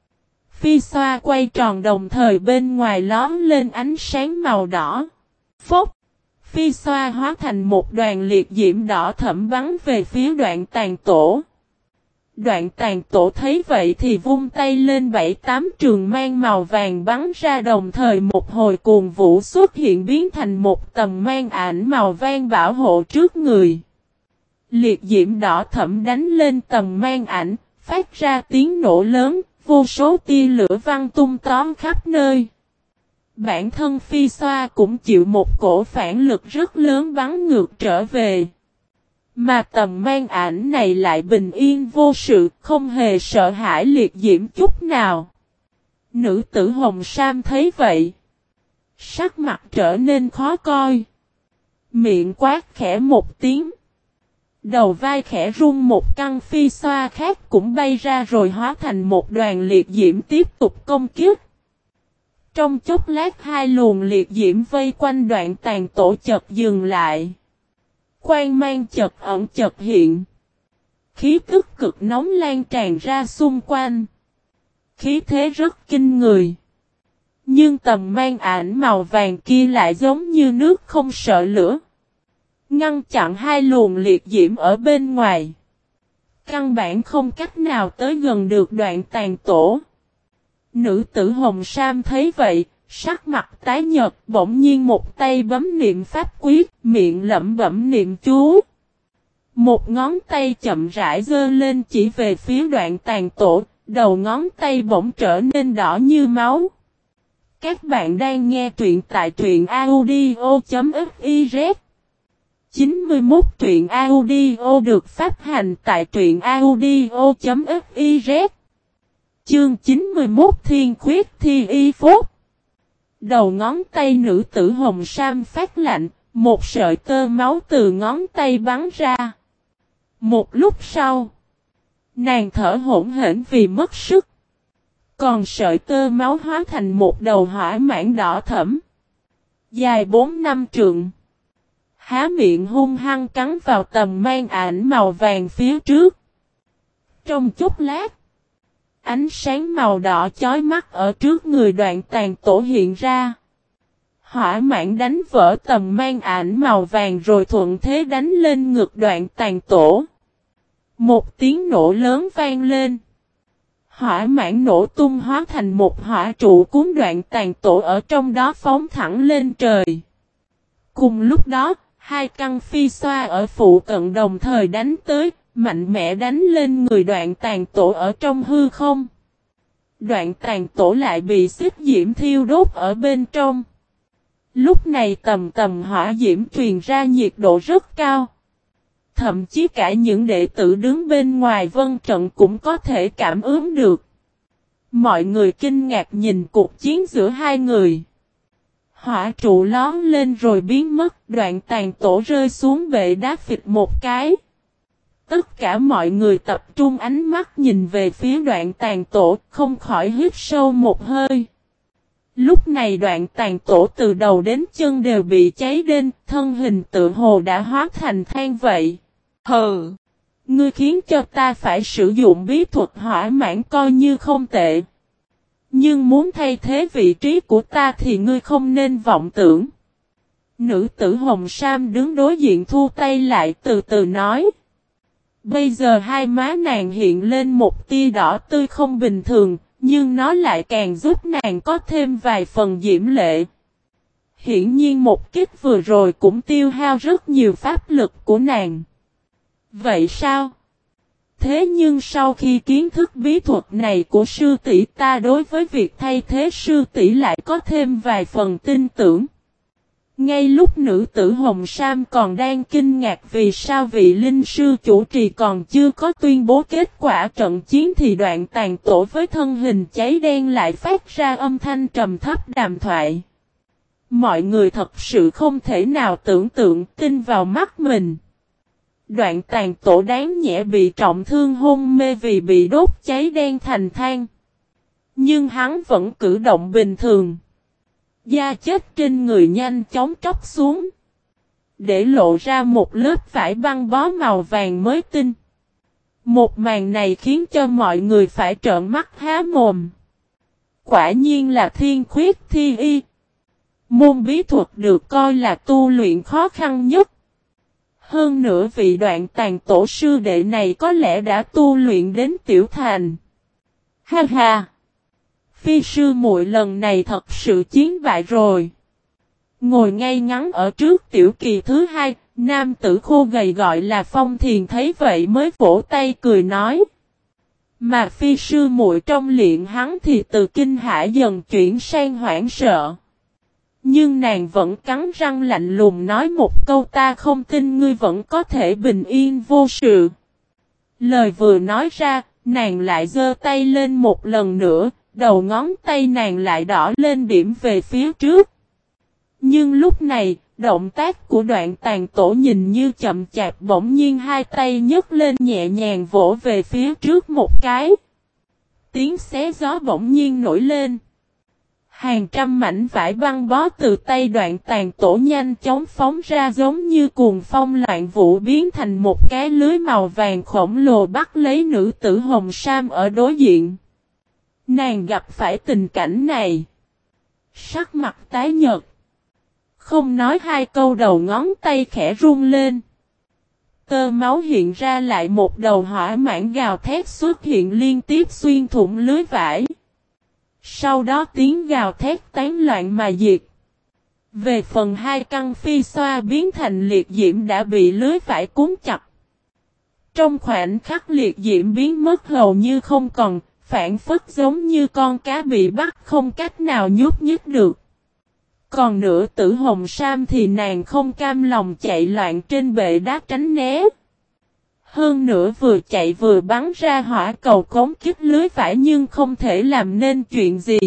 Phi Xoa quay tròn, đồng thời bên ngoài lóm lên ánh sáng màu đỏ. Phốc! Phi Xoa hóa thành một đoàn liệt diễm đỏ thẫm bắn về phía Đoạn Tàn Tổ. Đoạn Tàn Tổ thấy vậy thì vung tay lên, 7-8 trường mang màu vàng bắn ra, đồng thời một hồi cuồng vũ xuất hiện biến thành một tầng mang ảnh màu vàng bảo hộ trước người. Liệt diễm đỏ thẫm đánh lên tầng mang ảnh, phát ra tiếng nổ lớn, vô số tia lửa văng tung tóe khắp nơi. Bản thân Phi Xoa cũng chịu một cổ phản lực rất lớn bắn ngược trở về. Mà tầng mang ảnh này lại bình yên vô sự, không hề sợ hãi liệt diễm chút nào. Nữ tử Hồng Sam thấy vậy, sắc mặt trở nên khó coi. Miệng quát khẽ một tiếng. Đầu vai khẽ rung, một căn Phi Xoa khác cũng bay ra rồi hóa thành một đoàn liệt diễm tiếp tục công kích. Trong chốc lát hai luồng liệt diễm vây quanh Đoạn Tàn Tổ chợt dừng lại. Quang mang chợt ẩn chợt hiện. Khí tức cực nóng lan tràn ra xung quanh. Khí thế rất kinh người. Nhưng tầng mang ảnh màu vàng kia lại giống như nước không sợ lửa. Ngăn chặn hai luồng liệt diễm ở bên ngoài. Căn bản không cách nào tới gần được Đoạn Tàn Tổ. Nữ tử Hồng Sam thấy vậy, sắc mặt tái nhợt, bỗng nhiên một tay bấm niệm pháp quyết, miệng lẩm bẩm niệm chú. Một ngón tay chậm rãi giơ lên chỉ về phía Đoạn Tàn Tổ, đầu ngón tay bỗng trở nên đỏ như máu. Các bạn đang nghe truyện tại truyện audio.fiz. 91 truyện audio được phát hành tại truyện audio.fiz. Chương 91 Thiên khuyết thi y phốt. Đầu ngón tay nữ tử Hồng Sam phát lạnh, một sợi tơ máu từ ngón tay bắn ra. Một lúc sau, nàng thở hổn hển vì mất sức. Còn sợi tơ máu hóa thành một đầu hỏa mãng đỏ thẫm, dài 4-5 trượng. Há miệng hung hăng cắn vào tầm mang ảnh màu vàng phía trước. Trong chốc lát, ánh sáng màu đỏ chói mắt ở trước người Đoạn Tàn Tổ hiện ra. Hỏa mãng đánh vỡ tầm mang ảnh màu vàng rồi thuận thế đánh lên ngực Đoạn Tàn Tổ. Một tiếng nổ lớn vang lên. Hỏa mãng nổ tung hóa thành một hỏa trụ cuốn Đoạn Tàn Tổ ở trong đó phóng thẳng lên trời. Cùng lúc đó, hai căn Phi Xoa ở phụ cận đồng thời đánh tới, mạnh mẽ đánh lên người Đoạn Tàn Tổ ở trong hư không. Đoạn Tàn Tổ lại bị xích diễm thiêu đốt ở bên trong. Lúc này tầm hỏa diễm truyền ra nhiệt độ rất cao. Thậm chí cả những đệ tử đứng bên ngoài vân trận cũng có thể cảm ứng được. Mọi người kinh ngạc nhìn cuộc chiến giữa hai người. Hỏa trụ lón lên rồi biến mất, Đoạn Tàn Tổ rơi xuống bệ đá phịch một cái. Tất cả mọi người tập trung ánh mắt nhìn về phía Đoạn Tàn Tổ, không khỏi hít sâu một hơi. Lúc này Đoạn Tàn Tổ từ đầu đến chân đều bị cháy đen, thân hình tự hồ đã hóa thành than vậy. Hừ! Ngươi khiến cho ta phải sử dụng bí thuật hỏa mãng coi như không tệ. Nhưng muốn thay thế vị trí của ta thì ngươi không nên vọng tưởng. Nữ tử Hồng Sam đứng đối diện thu tay lại từ từ nói. Bây giờ hai má nàng hiện lên một tia đỏ tươi không bình thường, nhưng nó lại càng giúp nàng có thêm vài phần diễm lệ. Hiển nhiên một kích vừa rồi cũng tiêu hao rất nhiều pháp lực của nàng. Vậy sao? Thế nhưng sau khi kiến thức bí thuật này của sư tỷ, ta đối với việc thay thế sư tỷ lại có thêm vài phần tin tưởng. Ngay lúc nữ tử Hồng Sam còn đang kinh ngạc vì sao vị linh sư chủ trì còn chưa có tuyên bố kết quả trận chiến thì Đoạn Tàn Tổ với thân hình cháy đen lại phát ra âm thanh trầm thấp đàm thoại. Mọi người thật sự không thể nào tưởng tượng tin vào mắt mình. Đoạn Tàn Tổ đáng nhẽ bị trọng thương hôn mê vì bị đốt cháy đen thành than. Nhưng hắn vẫn cử động bình thường. Da chết trên người nhanh chóng tróc xuống. Để lộ ra một lớp vải băng bó màu vàng mới tinh. Một màn này khiến cho mọi người phải trợn mắt há mồm. Quả nhiên là thiên khuyết thi y. Môn bí thuật được coi là tu luyện khó khăn nhất. Hơn nữa vị Đoạn Tàn Tổ sư đệ này có lẽ đã tu luyện đến tiểu thành. Ha ha! Phi sư muội lần này thật sự chiến bại rồi. Ngồi ngay ngắn ở trước tiểu kỳ thứ hai, nam tử khô gầy gọi là Phong Thiền thấy vậy mới vỗ tay cười nói. Mà phi sư muội trong liện hắn thì từ kinh hãi dần chuyển sang hoảng sợ. Nhưng nàng vẫn cắn răng lạnh lùng nói một câu ta không tin ngươi vẫn có thể bình yên vô sự. Lời vừa nói ra, nàng lại giơ tay lên một lần nữa. Đầu ngón tay nàng lại đỏ lên điểm về phía trước. Nhưng lúc này, động tác của Đoạn Tàn Tổ nhìn như chậm chạp bỗng nhiên hai tay nhấc lên nhẹ nhàng vỗ về phía trước một cái. Tiếng xé gió bỗng nhiên nổi lên. Hàng trăm mảnh vải băng bó từ tay Đoạn Tàn Tổ nhanh chóng phóng ra giống như cuồng phong loạn vũ biến thành một cái lưới màu vàng khổng lồ bắt lấy nữ tử Hồng Sam ở đối diện. Nàng gặp phải tình cảnh này. Sắc mặt tái nhợt. Không nói hai câu đầu ngón tay khẽ run lên. Tơ máu hiện ra lại một đầu hỏa mãng gào thét xuất hiện liên tiếp xuyên thủng lưới vải. Sau đó tiếng gào thét tán loạn mà diệt. Về phần hai căn phi xoa biến thành liệt diễm đã bị lưới vải cuốn chặt. Trong khoảnh khắc liệt diễm biến mất hầu như không còn. Phản phất giống như con cá bị bắt không cách nào nhúc nhích được. Còn nữ tử Hồng Sam thì nàng không cam lòng chạy loạn trên bệ đá tránh né. Hơn nữa vừa chạy vừa bắn ra hỏa cầu cống kích lưới vải nhưng không thể làm nên chuyện gì.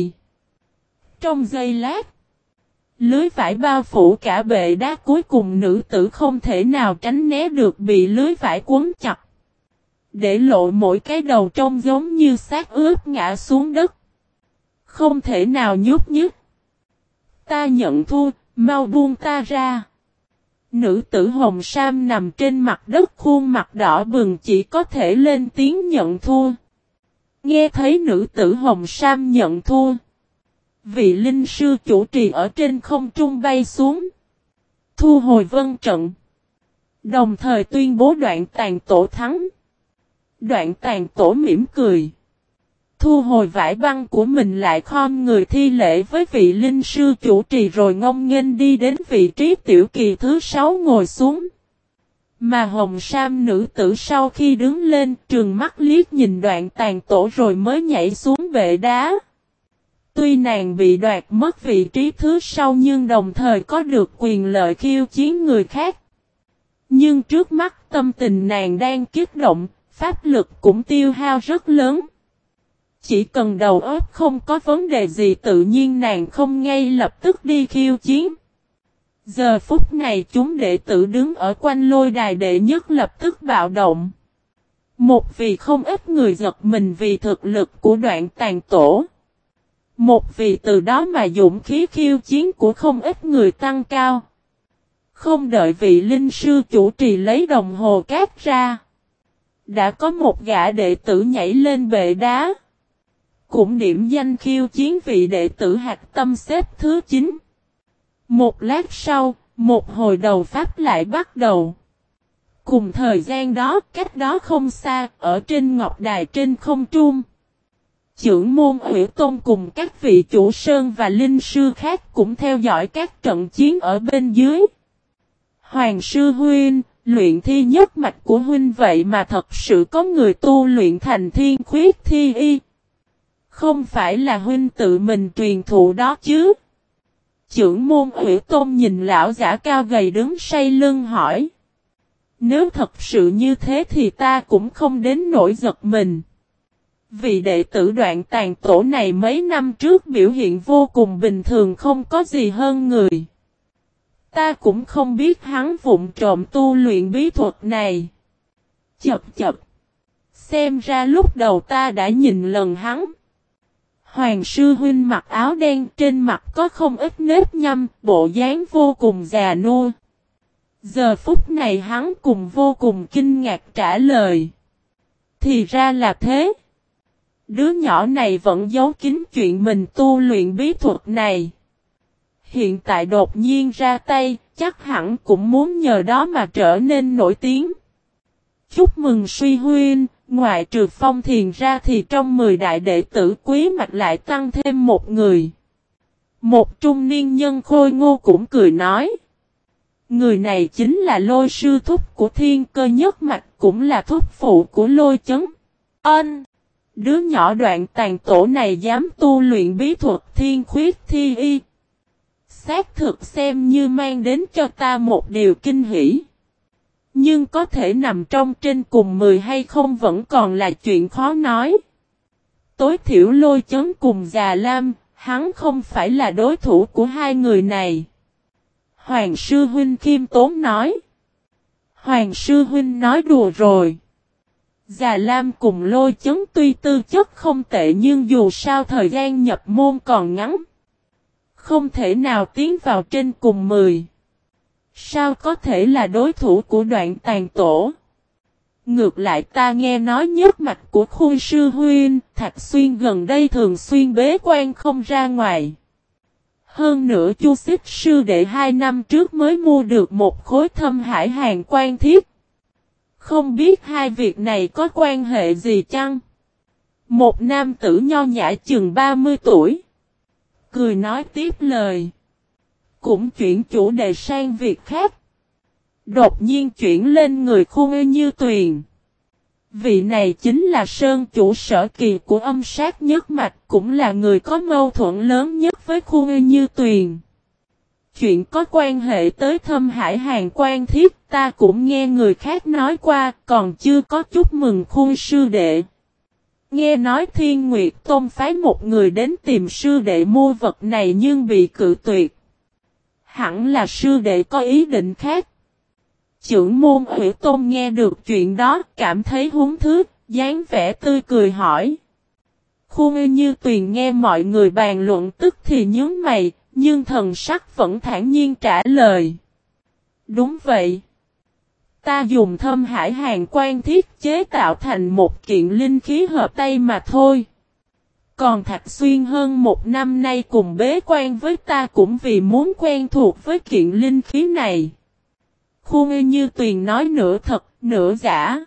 Trong giây lát, lưới vải bao phủ cả bệ đá cuối cùng nữ tử không thể nào tránh né được bị lưới vải cuốn chặt. Để lộ mỗi cái đầu trông giống như xác ướp ngã xuống đất. Không thể nào nhúc nhích. Ta nhận thua, mau buông ta ra. Nữ tử Hồng Sam nằm trên mặt đất khuôn mặt đỏ bừng chỉ có thể lên tiếng nhận thua. Nghe thấy nữ tử Hồng Sam nhận thua. Vị linh sư chủ trì ở trên không trung bay xuống. Thu hồi vân trận. Đồng thời tuyên bố Đoạn Tàn Tổ thắng. Đoạn Tàn Tổ mỉm cười. Thu hồi vải băng của mình lại khom người thi lễ với vị linh sư chủ trì rồi ngông nghênh đi đến vị trí tiểu kỳ thứ 6 ngồi xuống. Mà Hồng Sam nữ tử sau khi đứng lên trừng mắt liếc nhìn Đoạn Tàn Tổ rồi mới nhảy xuống bệ đá. Tuy nàng bị đoạt mất vị trí thứ sau nhưng đồng thời có được quyền lợi khiêu chiến người khác. Nhưng trước mắt tâm tình nàng đang kích động. Pháp lực cũng tiêu hao rất lớn. Chỉ cần đầu óc không có vấn đề gì tự nhiên nàng không ngay lập tức đi khiêu chiến. Giờ phút này chúng đệ tử đứng ở quanh lôi đài đệ nhất lập tức bạo động. Một vì không ít người giật mình vì thực lực của Đoạn Tàn Tổ. Một vì từ đó mà dũng khí khiêu chiến của không ít người tăng cao. Không đợi vị linh sư chủ trì lấy đồng hồ cát ra. Đã có một gã đệ tử nhảy lên bệ đá. Cũng điểm danh khiêu chiến vị đệ tử hạch tâm xếp thứ 9. Một lát sau, một hồi đầu pháp lại bắt đầu. Cùng thời gian đó, cách đó không xa, ở trên ngọc đài trên không trung. Chưởng môn Hủy Tôn cùng các vị chủ sơn và linh sư khác cũng theo dõi các trận chiến ở bên dưới. Hoàng sư huynh, luyện thi nhất mạch của huynh vậy mà thật sự có người tu luyện thành thiên khuyết thi y. Không phải là huynh tự mình truyền thụ đó chứ. Chưởng môn Ủy Tôn nhìn lão giả cao gầy đứng say lưng hỏi. Nếu thật sự như thế thì ta cũng không đến nỗi giật mình. Vị đệ tử Đoạn Tàn Tổ này mấy năm trước biểu hiện vô cùng bình thường, không có gì hơn người. Ta cũng không biết hắn vụng trộm tu luyện bí thuật này. Chập chập. Xem ra lúc đầu ta đã nhìn lầm hắn. Hoàng sư huynh mặc áo đen, trên mặt có không ít nếp nhăn, bộ dáng vô cùng già nua. Giờ phút này hắn cùng vô cùng kinh ngạc trả lời. Thì ra là thế. Đứa nhỏ này vẫn giấu kín chuyện mình tu luyện bí thuật này. Hiện tại đột nhiên ra tay, chắc hẳn cũng muốn nhờ đó mà trở nên nổi tiếng. Chúc mừng Suy huynh, ngoại trừ Phong Thiền ra thì trong 10 đại đệ tử Quý Mạch lại tăng thêm một người. Một trung niên nhân khôi ngô cũng cười nói. Người này chính là Lôi sư thúc của Thiên Cơ Nhất Mạch, cũng là thúc phụ của Lôi Chấn. Đứa nhỏ Đoạn Tàn Tổ này dám tu luyện bí thuật Thiên Khuyết Thi Y. Xác thực xem như mang đến cho ta một điều kinh hỉ. Nhưng có thể nằm trong trên cùng 10 hay không vẫn còn là chuyện khó nói. Tối thiểu Lôi Chấn cùng Già Lam, hắn không phải là đối thủ của hai người này. Hoàng sư huynh khiêm tốn nói. Hoàng sư huynh nói đùa rồi. Già Lam cùng Lôi Chấn tuy tư chất không tệ nhưng dù sao thời gian nhập môn còn ngắn. Không thể nào tiến vào trên cùng 10. Sao có thể là đối thủ của Đoạn Tàn Tổ? Ngược lại ta nghe nói nhất mạch của Khôi sư huynh, Thạch Xuyên gần đây thường xuyên bế quan không ra ngoài. Hơn nữa Chu Xích sư đệ 2 năm trước mới mua được một khối Thâm Hải Hàn Quan Thiết. Không biết hai việc này có quan hệ gì chăng? Một nam tử nho nhã chừng 30 tuổi. Cười nói tiếp lời. Cũng chuyển chủ đề sang việc khác. Đột nhiên chuyển lên người Khu Như Tuyền. Vị này chính là Sơn chủ Sở Kỳ của Âm Sát Nhất Mạch, cũng là người có mâu thuẫn lớn nhất với Khu Như Tuyền. Chuyện có quan hệ tới Thâm Hải Hàn Quan Thiết ta cũng nghe người khác nói qua, còn chưa có chúc mừng Khu sư đệ. Nghe nói Thiên Nguyệt Tôn phái một người đến tìm sư đệ mua vật này nhưng bị cự tuyệt. Hẳn là sư đệ có ý định khác. Chưởng môn Ủy Tôn nghe được chuyện đó, cảm thấy hứng thú, dáng vẻ tươi cười hỏi. Khu Như Tuyền nghe mọi người bàn luận tức thì nhướng mày, nhưng thần sắc vẫn thản nhiên trả lời. Đúng vậy. Ta dùng Thâm Hải Hàn Quan Thiết chế tạo thành một kiện linh khí hợp tay mà thôi. Còn Thạch Xuyên hơn 1 năm nay cùng bế quan với ta cũng vì muốn quen thuộc với kiện linh khí này. Khu Như Tuyền nói nửa thật, nửa giả.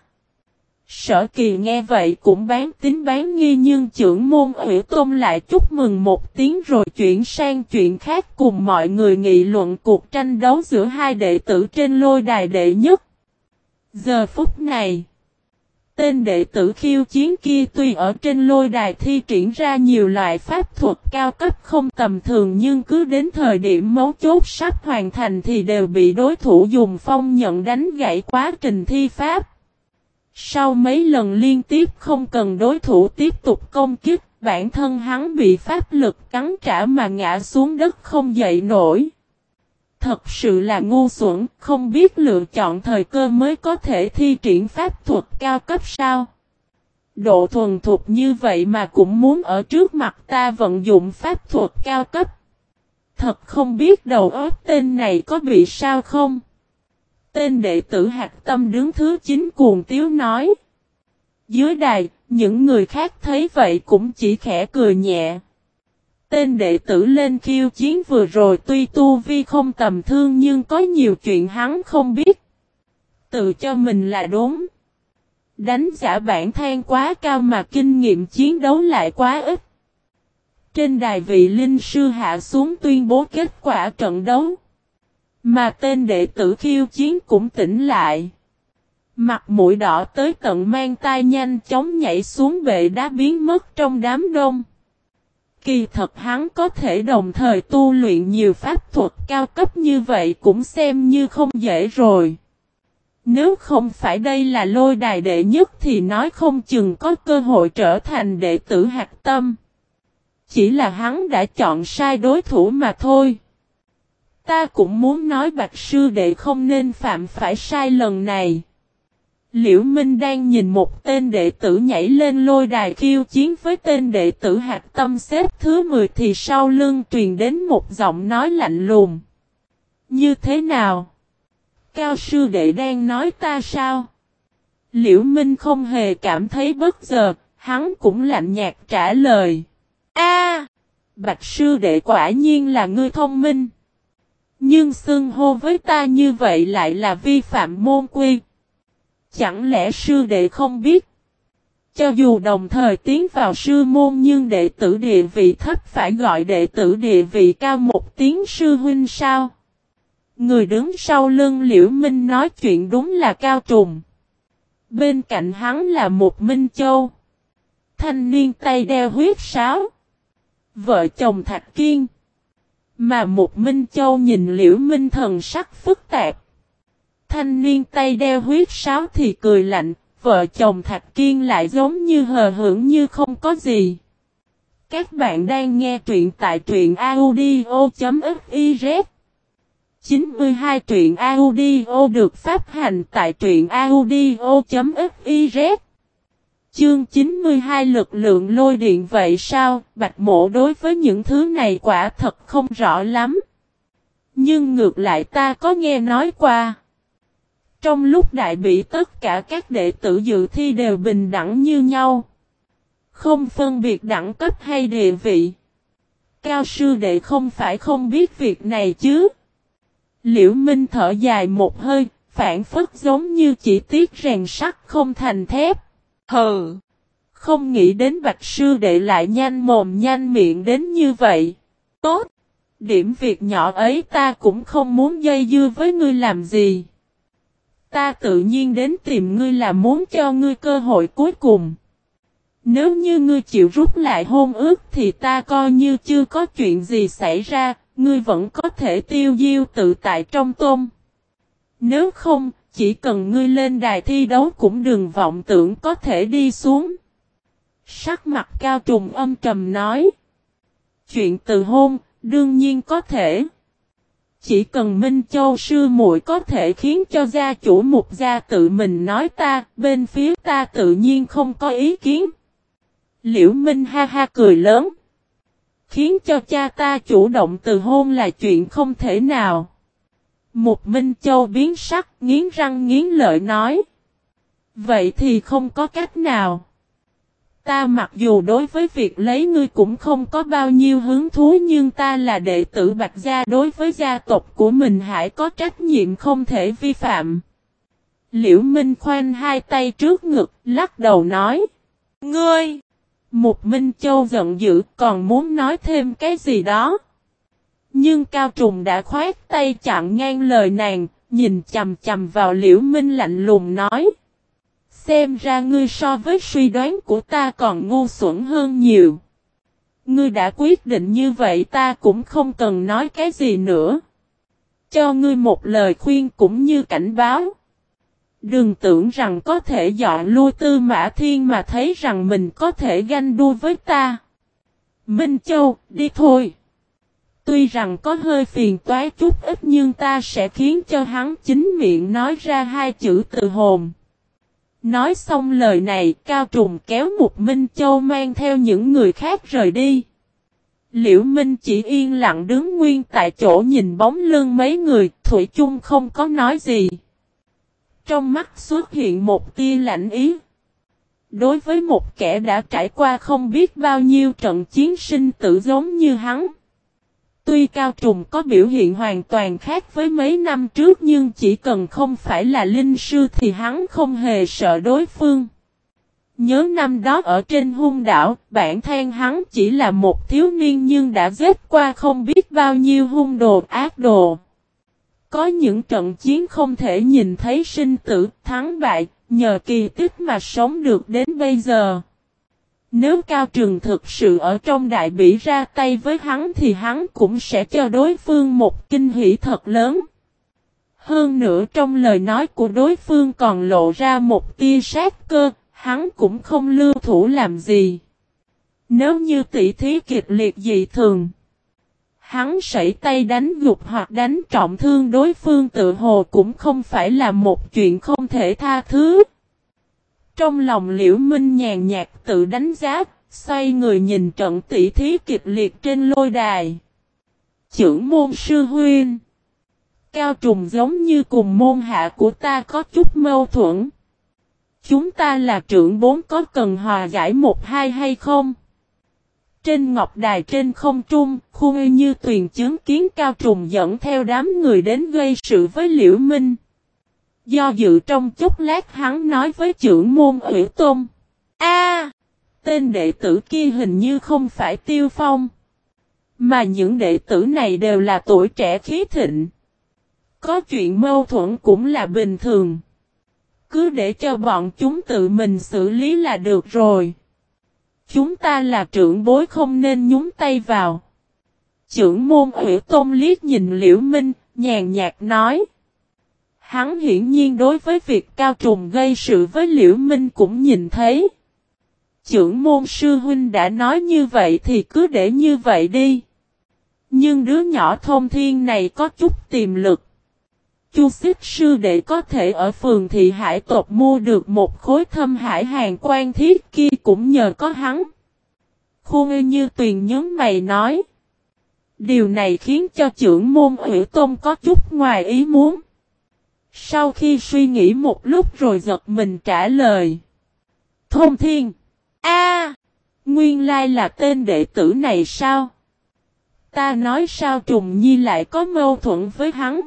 Sở Kỳ nghe vậy cũng bán tín bán nghi nhưng chưởng môn Ủy Tôn lại chúc mừng một tiếng rồi chuyển sang chuyện khác cùng mọi người nghị luận cuộc tranh đấu giữa hai đệ tử trên lôi đài đệ nhất. Giờ phút này, tên đệ tử khiêu chiến kia tuy ở trên lôi đài thi triển ra nhiều loại pháp thuật cao cấp không tầm thường nhưng cứ đến thời điểm mấu chốt sắp hoàn thành thì đều bị đối thủ dùng phong nhận đánh gãy quá trình thi pháp. Sau mấy lần liên tiếp không cần đối thủ tiếp tục công kích, bản thân hắn bị pháp lực cắn trả mà ngã xuống đất không dậy nổi. Thật sự là ngu xuẩn, không biết lựa chọn thời cơ mới có thể thi triển pháp thuật cao cấp sao. Độ thuần thục như vậy mà cũng muốn ở trước mặt ta vận dụng pháp thuật cao cấp. Thật không biết đầu óc tên này có bị sao không? Tên đệ tử Hạc Tâm đứng thứ 9 cuồng tiếu nói. Dưới đài, những người khác thấy vậy cũng chỉ khẽ cười nhẹ. Tên đệ tử lên khiêu chiến vừa rồi tuy tu vi không tầm thường nhưng có nhiều chuyện hắn không biết. Tự cho mình là đúng. Đánh giá bản than quá cao mà kinh nghiệm chiến đấu lại quá ít. Trên đài vị linh sư hạ xuống tuyên bố kết quả trận đấu. Mà tên đệ tử khiêu chiến cũng tỉnh lại. Mặt mũi đỏ tới tận mang tai nhanh chóng nhảy xuống bệ đá biến mất trong đám đông. Kỳ thật hắn có thể đồng thời tu luyện nhiều pháp thuật cao cấp như vậy cũng xem như không dễ rồi. Nếu không phải đây là lôi đài đệ nhất thì nói không chừng có cơ hội trở thành đệ tử hạch tâm. Chỉ là hắn đã chọn sai đối thủ mà thôi. Ta cũng muốn nói Bạch sư đệ không nên phạm phải sai lần này. Liễu Minh đang nhìn một tên đệ tử nhảy lên lôi đài khiêu chiến với tên đệ tử hạch tâm xếp thứ 10 thì sau lưng truyền đến một giọng nói lạnh lùng. Như thế nào? Cao sư đệ đang nói ta sao? Liễu Minh không hề cảm thấy bất ngờ, hắn cũng lạnh nhạt trả lời. A, Bạch sư đệ quả nhiên là ngươi thông minh. Nhưng xưng hô với ta như vậy lại là vi phạm môn quy. Chẳng lẽ sư đệ không biết? Cho dù đồng thời tiến vào sư môn nhưng đệ tử địa vị thấp phải gọi đệ tử địa vị cao một tiếng sư huynh sao? Người đứng sau lưng Liễu Minh nói chuyện đúng là Cao Trùng. Bên cạnh hắn là một Minh Châu. Thanh niên tay đeo huyết sáo. Vợ chồng Thạch Kiên. Mà một Minh Châu nhìn Liễu Minh thần sắc phức tạp. Thanh niên tay đeo huyết sáo thì cười lạnh, vợ chồng Thạch Kiên lại giống như hờ hững như không có gì. Các bạn đang nghe truyện tại truyện audio.fiz 92 truyện audio được phát hành tại truyện audio.fiz. Chương 92 lực lượng lôi điện vậy sao? Bạch Mộ đối với những thứ này quả thật không rõ lắm. Nhưng ngược lại ta có nghe nói qua. Trong lúc đại bỉ tất cả các đệ tử dự thi đều bình đẳng như nhau. Không phân biệt đẳng cấp hay địa vị. Cao sư đệ không phải không biết việc này chứ. Liễu Minh thở dài một hơi, phản phất giống như chỉ tiếc rèn sắt không thành thép. Hừ, không nghĩ đến Bạch sư đệ lại nhanh mồm nhanh miệng đến như vậy. Tốt, điểm việc nhỏ ấy ta cũng không muốn dây dưa với ngươi làm gì. Ta tự nhiên đến tìm ngươi là muốn cho ngươi cơ hội cuối cùng. Nếu như ngươi chịu rút lại hôn ước thì ta coi như chưa có chuyện gì xảy ra, ngươi vẫn có thể tiêu diêu tự tại trong tôn. Nếu không, chỉ cần ngươi lên đài thi đấu cũng đừng vọng tưởng có thể đi xuống. Sắc mặt Cao Trùng âm trầm nói. Chuyện từ hôn, đương nhiên có thể. Chỉ cần Minh Châu sư muội có thể khiến cho gia chủ một gia tự mình nói ta, bên phía ta tự nhiên không có ý kiến. Liễu Minh ha ha cười lớn. Khiến cho cha ta chủ động từ hôn là chuyện không thể nào. Một Minh Châu biến sắc, nghiến răng nghiến lợi nói. Vậy thì không có cách nào. Ta mặc dù đối với việc lấy ngươi cũng không có bao nhiêu hứng thú nhưng ta là đệ tử Bạch gia đối với gia tộc của mình hãy có trách nhiệm không thể vi phạm. Liễu Minh khoanh hai tay trước ngực, lắc đầu nói. Ngươi! Một Minh Châu giận dữ còn muốn nói thêm cái gì đó. Nhưng Cao Trùng đã khoát tay chặn ngang lời nàng, nhìn chầm chầm vào Liễu Minh lạnh lùng nói. Xem ra ngươi so với suy đoán của ta còn ngu xuẩn hơn nhiều. Ngươi đã quyết định như vậy ta cũng không cần nói cái gì nữa. Cho ngươi một lời khuyên cũng như cảnh báo. Đừng tưởng rằng có thể dọa lui Tư Mã Thiên mà thấy rằng mình có thể ganh đua với ta. Minh Châu, đi thôi. Tuy rằng có hơi phiền toái chút ít nhưng ta sẽ khiến cho hắn chính miệng nói ra hai chữ từ hồn. Nói xong lời này, Cao Trùng kéo một Minh Châu mang theo những người khác rời đi. Liễu Minh chỉ yên lặng đứng nguyên tại chỗ nhìn bóng lưng mấy người, thủy chung không có nói gì. Trong mắt xuất hiện một tia lạnh ý. Đối với một kẻ đã trải qua không biết bao nhiêu trận chiến sinh tử giống như hắn. Tuy Cao Trùng có biểu hiện hoàn toàn khác với mấy năm trước nhưng chỉ cần không phải là linh sư thì hắn không hề sợ đối phương. Nhớ năm đó ở trên hung đảo, bản thân hắn chỉ là một thiếu niên nhưng đã giết qua không biết bao nhiêu hung đồ ác đồ. Có những trận chiến không thể nhìn thấy sinh tử, thắng bại, nhờ kỳ tích mà sống được đến bây giờ. Nếu Cao Trừng thực sự ở trong đại bỉ ra tay với hắn thì hắn cũng sẽ cho đối phương một kinh hỉ thật lớn. Hơn nữa trong lời nói của đối phương còn lộ ra một tia sát cơ, hắn cũng không lưu thủ làm gì. Nếu như tỷ thí kịch liệt dị thường, hắn sẩy tay đánh gục hoặc đánh trọng thương đối phương tự hồ cũng không phải là một chuyện không thể tha thứ. Trong lòng Liễu Minh nhàn nhạt tự đánh giá, xoay người nhìn trận tỷ thí kịch liệt trên lôi đài. Chưởng môn sư huynh. Cao Trùng giống như cùng môn hạ của ta có chút mâu thuẫn. Chúng ta là trưởng bốn có cần hòa giải một hai hay không? Trên ngọc đài trên không trung, Khu Như Tuyền chứng kiến Cao Trùng dẫn theo đám người đến gây sự với Liễu Minh. Do dự trong chốc lát hắn nói với trưởng môn Ủy Tôn. Tên đệ tử kia hình như không phải Tiêu Phong. Mà những đệ tử này đều là tuổi trẻ khí thịnh. Có chuyện mâu thuẫn cũng là bình thường. Cứ để cho bọn chúng tự mình xử lý là được rồi. Chúng ta là trưởng bối không nên nhúng tay vào. Trưởng môn Ủy Tôn liếc nhìn Liễu Minh, nhàn nhạt nói. Hắn hiển nhiên đối với việc Cao Trùng gây sự với Liễu Minh cũng nhìn thấy. Trưởng môn sư huynh đã nói như vậy thì cứ để như vậy đi. Nhưng đứa nhỏ Thông Thiên này có chút tiềm lực. Chu Xích sư đệ có thể ở phường thị hải tộc mua được một khối thâm hải hàng quan thiết kia cũng nhờ có hắn. Khu Như Tuyền nhướng mày nói. Điều này khiến cho trưởng môn Ủy Tôn có chút ngoài ý muốn. Sau khi suy nghĩ một lúc rồi giật mình trả lời. Thông Thiên. Nguyên lai là tên đệ tử này sao? Ta nói sao Trùng Nhi lại có mâu thuẫn với hắn?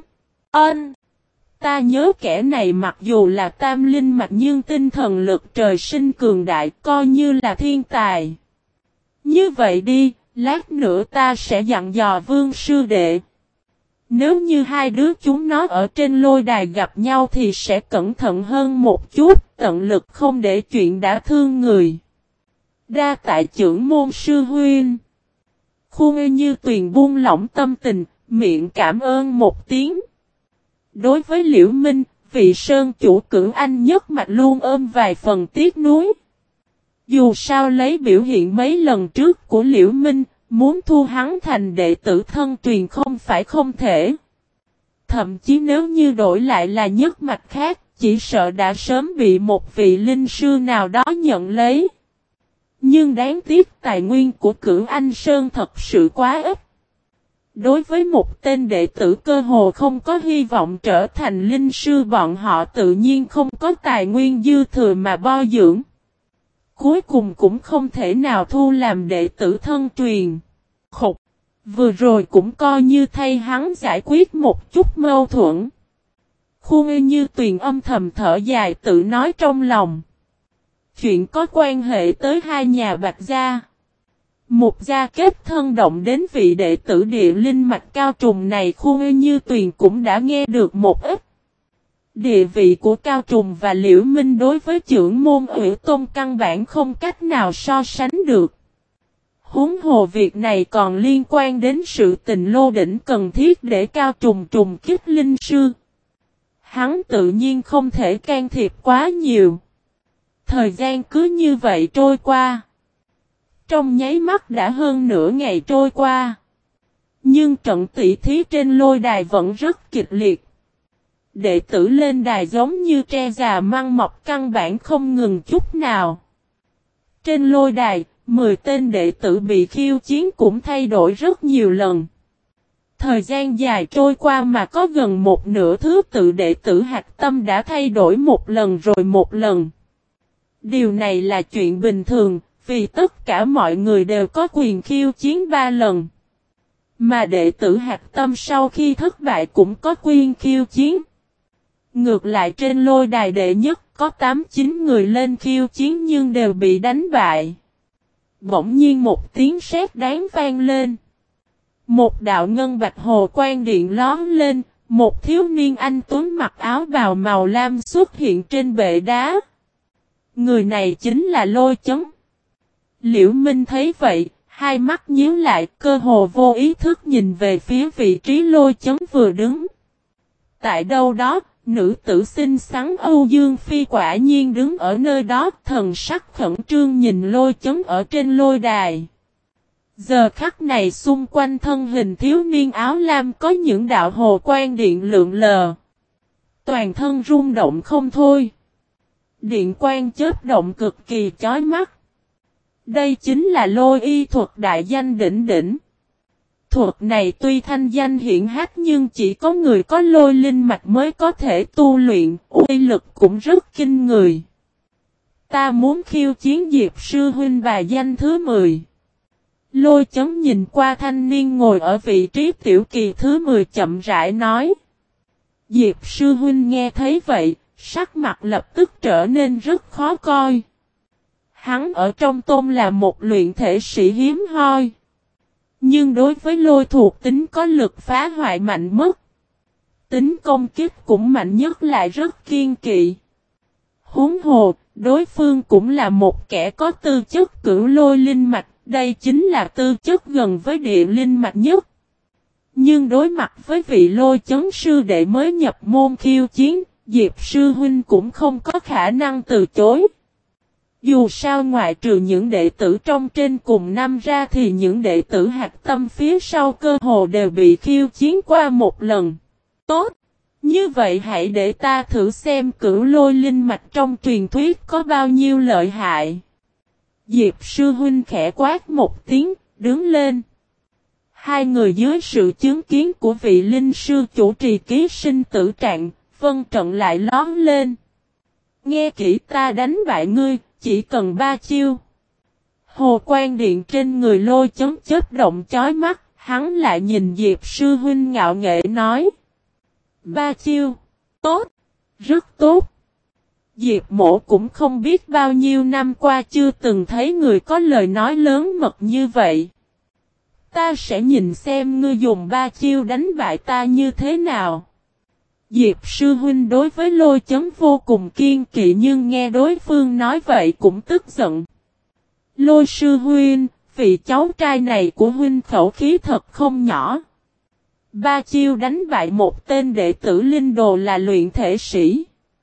Ta nhớ kẻ này mặc dù là tam linh mạch nhưng tinh thần lực trời sinh cường đại coi như là thiên tài. Như vậy đi, lát nữa ta sẽ dặn dò Vương sư đệ. Nếu như hai đứa chúng nó ở trên lôi đài gặp nhau thì sẽ cẩn thận hơn một chút, tận lực không để chuyện đã thương người. Đa tại trưởng môn sư huynh. Khu Như Tuyền buông lỏng tâm tình, miệng cảm ơn một tiếng. Đối với Liễu Minh, vị sơn chủ Cửu Anh nhất mạch luôn ôm vài phần tiếc nuối. Dù sao lấy biểu hiện mấy lần trước của Liễu Minh, muốn thu hắn thành đệ tử thân truyền không phải không thể. Thậm chí nếu như đổi lại là nhất mạch khác, chỉ sợ đã sớm bị một vị linh sư nào đó nhận lấy. Nhưng đáng tiếc tài nguyên của Cửu Anh Sơn thật sự quá ít. Đối với một tên đệ tử cơ hồ không có hy vọng trở thành linh sư bọn họ tự nhiên không có tài nguyên dư thừa mà bo dưỡng. Cuối cùng cũng không thể nào thu làm đệ tử thân truyền. Vừa rồi cũng coi như thay hắn giải quyết một chút mâu thuẫn. Khu Như Tuyền âm thầm thở dài tự nói trong lòng. Chuyện có quan hệ tới hai nhà Bạch gia. Một gia kết thân động đến vị đệ tử địa linh mạch Cao Trùng này Khu Như Tuyền cũng đã nghe được một ít. Địa vị của Cao Trùng và Liễu Minh đối với trưởng môn Ủy Tôn căn bản không cách nào so sánh được. Huống hồ việc này còn liên quan đến sự tình lô đỉnh cần thiết để Cao Trùng trùng kích linh sư. Hắn tự nhiên không thể can thiệp quá nhiều. Thời gian cứ như vậy trôi qua. Trong nháy mắt đã hơn nửa ngày trôi qua. Nhưng trận tỷ thí trên lôi đài vẫn rất kịch liệt. Đệ tử lên đài giống như tre già măng mọc căn bản không ngừng chút nào. Trên lôi đài, 10 tên đệ tử bị khiêu chiến cũng thay đổi rất nhiều lần. Thời gian dài trôi qua mà có gần một nửa thứ tự đệ tử hạch tâm đã thay đổi một lần rồi một lần. Điều này là chuyện bình thường, vì tất cả mọi người đều có quyền khiêu chiến 3 lần. Mà đệ tử hạch tâm sau khi thất bại cũng có quyền khiêu chiến. Ngược lại trên lôi đài đệ nhất có 8-9 người lên khiêu chiến nhưng đều bị đánh bại. Bỗng nhiên một tiếng sét đáng vang lên. Một đạo ngân bạch hồ quang điện lóm lên, một thiếu niên anh tuấn mặc áo bào màu lam xuất hiện trên bệ đá. Người này chính là Lôi Chấn. Liễu Minh thấy vậy, hai mắt nhíu lại, cơ hồ vô ý thức nhìn về phía vị trí Lôi Chấn vừa đứng. Tại đâu đó, nữ tử xinh xắn Âu Dương Phi quả nhiên đứng ở nơi đó, thần sắc khẩn trương nhìn Lôi Chấn ở trên lôi đài. Giờ khắc này xung quanh thân hình thiếu niên áo lam có những đạo hồ quang điện lượn lờ. Toàn thân rung động không thôi. Điện quang chớp động cực kỳ chói mắt. Đây chính là lôi y thuật đại danh đỉnh đỉnh. Thuật này tuy thanh danh hiển hách nhưng chỉ có người có lôi linh mạch mới có thể tu luyện, uy lực cũng rất kinh người. Ta muốn khiêu chiến Diệp sư huynh và danh thứ 10. Lôi Chấn nhìn qua thanh niên ngồi ở vị trí tiểu kỳ thứ 10 chậm rãi nói. Diệp sư huynh nghe thấy vậy, sắc mặt lập tức trở nên rất khó coi. Hắn ở trong tôn là một luyện thể sĩ hiếm hoi. Nhưng đối với lôi thuộc tính có lực phá hoại mạnh mất. Tính công kích cũng mạnh nhất lại rất kiên kỵ. Huống hồ, đối phương cũng là một kẻ có tư chất cửu lôi linh mạch. Đây chính là tư chất gần với địa linh mạch nhất. Nhưng đối mặt với vị Lôi Chấn sư đệ mới nhập môn khiêu chiến, Diệp sư huynh cũng không có khả năng từ chối. Dù sao ngoại trừ những đệ tử trong trên cùng năm ra thì những đệ tử hạt tâm phía sau cơ hồ đều bị khiêu chiến qua một lần. Tốt! Như vậy hãy để ta thử xem cửu lôi linh mạch trong truyền thuyết có bao nhiêu lợi hại. Diệp sư huynh khẽ quát một tiếng, đứng lên. Hai người dưới sự chứng kiến của vị linh sư chủ trì ký sinh tử trạng, vân trận lại lón lên. Nghe kỹ, ta đánh bại ngươi, chỉ cần 3 chiêu. Hồ quang điện trên người Lôi Chấn chớp động chói mắt, hắn lại nhìn Diệp sư huynh ngạo nghễ nói. 3 chiêu. Tốt. Rất tốt. Diệp Mộ cũng không biết bao nhiêu năm qua chưa từng thấy người có lời nói lớn mật như vậy. Ta sẽ nhìn xem ngươi dùng 3 chiêu đánh bại ta như thế nào. Diệp sư huynh đối với Lôi Chấn vô cùng kiên kỵ nhưng nghe đối phương nói vậy cũng tức giận. Lôi sư huynh, vị cháu trai này của huynh khẩu khí thật không nhỏ. 3 chiêu đánh bại một tên đệ tử linh đồ là luyện thể sĩ.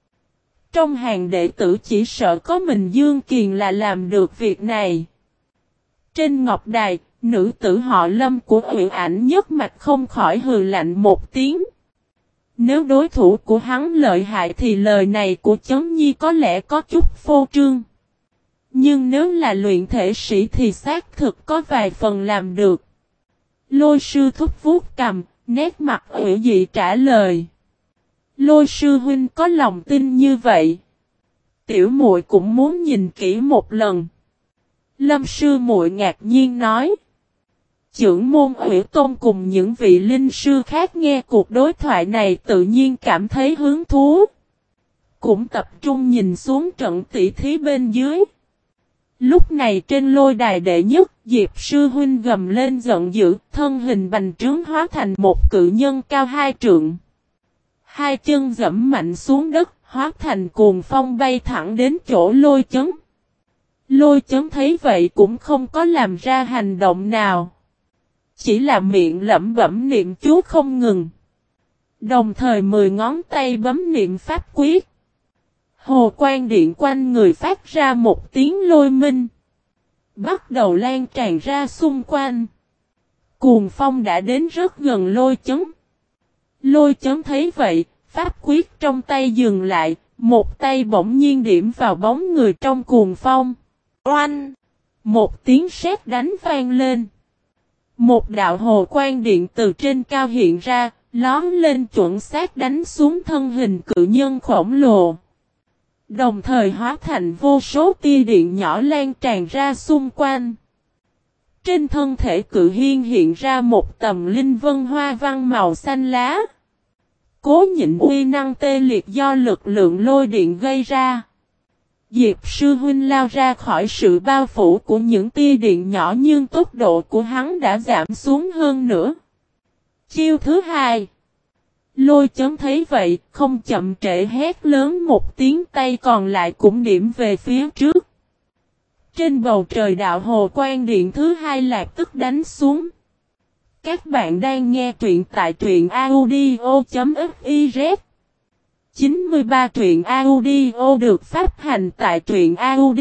Trong hàng đệ tử chỉ sợ có mình Dương Kiền là làm được việc này. Trên ngọc đài, nữ tử họ Lâm của Uyển Ảnh nhất mạch không khỏi hừ lạnh một tiếng. Nếu đối thủ của hắn lợi hại thì lời này của Chấn Nhi có lẽ có chút phô trương. Nhưng nếu là luyện thể sĩ thì xác thực có vài phần làm được. Lôi sư thúc vuốt cầm, nét mặt ủy dị trả lời. Lôi sư huynh có lòng tin như vậy. Tiểu muội cũng muốn nhìn kỹ một lần. Lâm sư muội ngạc nhiên nói. Chưởng môn Ủy Tôn cùng những vị linh sư khác nghe cuộc đối thoại này tự nhiên cảm thấy hứng thú. Cũng tập trung nhìn xuống trận tỷ thí bên dưới. Lúc này trên lôi đài đệ nhất, Diệp sư huynh gầm lên giận dữ, thân hình bành trướng hóa thành một cự nhân cao 2 trượng. Hai chân giẫm mạnh xuống đất, hóa thành cuồng phong bay thẳng đến chỗ Lôi Chấn. Lôi Chấn thấy vậy cũng không có làm ra hành động nào. Chỉ là miệng lẩm bẩm niệm chú không ngừng. Đồng thời 10 ngón tay bấm niệm pháp quyết. Hồ quang điện quanh người phát ra một tiếng lôi minh. Bắt đầu lan tràn ra xung quanh. Cuồng phong đã đến rất gần Lôi Chấn. Lôi Chấn thấy vậy, pháp quyết trong tay dừng lại, một tay bỗng nhiên điểm vào bóng người trong cuồng phong. Oanh! Một tiếng sét đánh vang lên. Một đạo hồ quang điện từ trên cao hiện ra, lóm lên chuẩn xác đánh xuống thân hình cự nhân khổng lồ. Đồng thời hóa thành vô số tia điện nhỏ lan tràn ra xung quanh. Trên thân thể cự hiên hiện ra một tầm linh vân hoa văn màu xanh lá. Cố nhịn uy năng tê liệt do lực lượng lôi điện gây ra. Diệp sư huynh lao ra khỏi sự bao phủ của những tia điện nhỏ nhưng tốc độ của hắn đã giảm xuống hơn nữa. Chiêu thứ 2. Lôi Chấn thấy vậy, không chậm trễ hét lớn một tiếng, tay còn lại cũng điểm về phía trước. Trên bầu trời đạo hồ quan điện thứ hai lập tức đánh xuống. Các bạn đang nghe truyện tại truyện audio.fiz. 93 truyện audio được phát hành tại truyện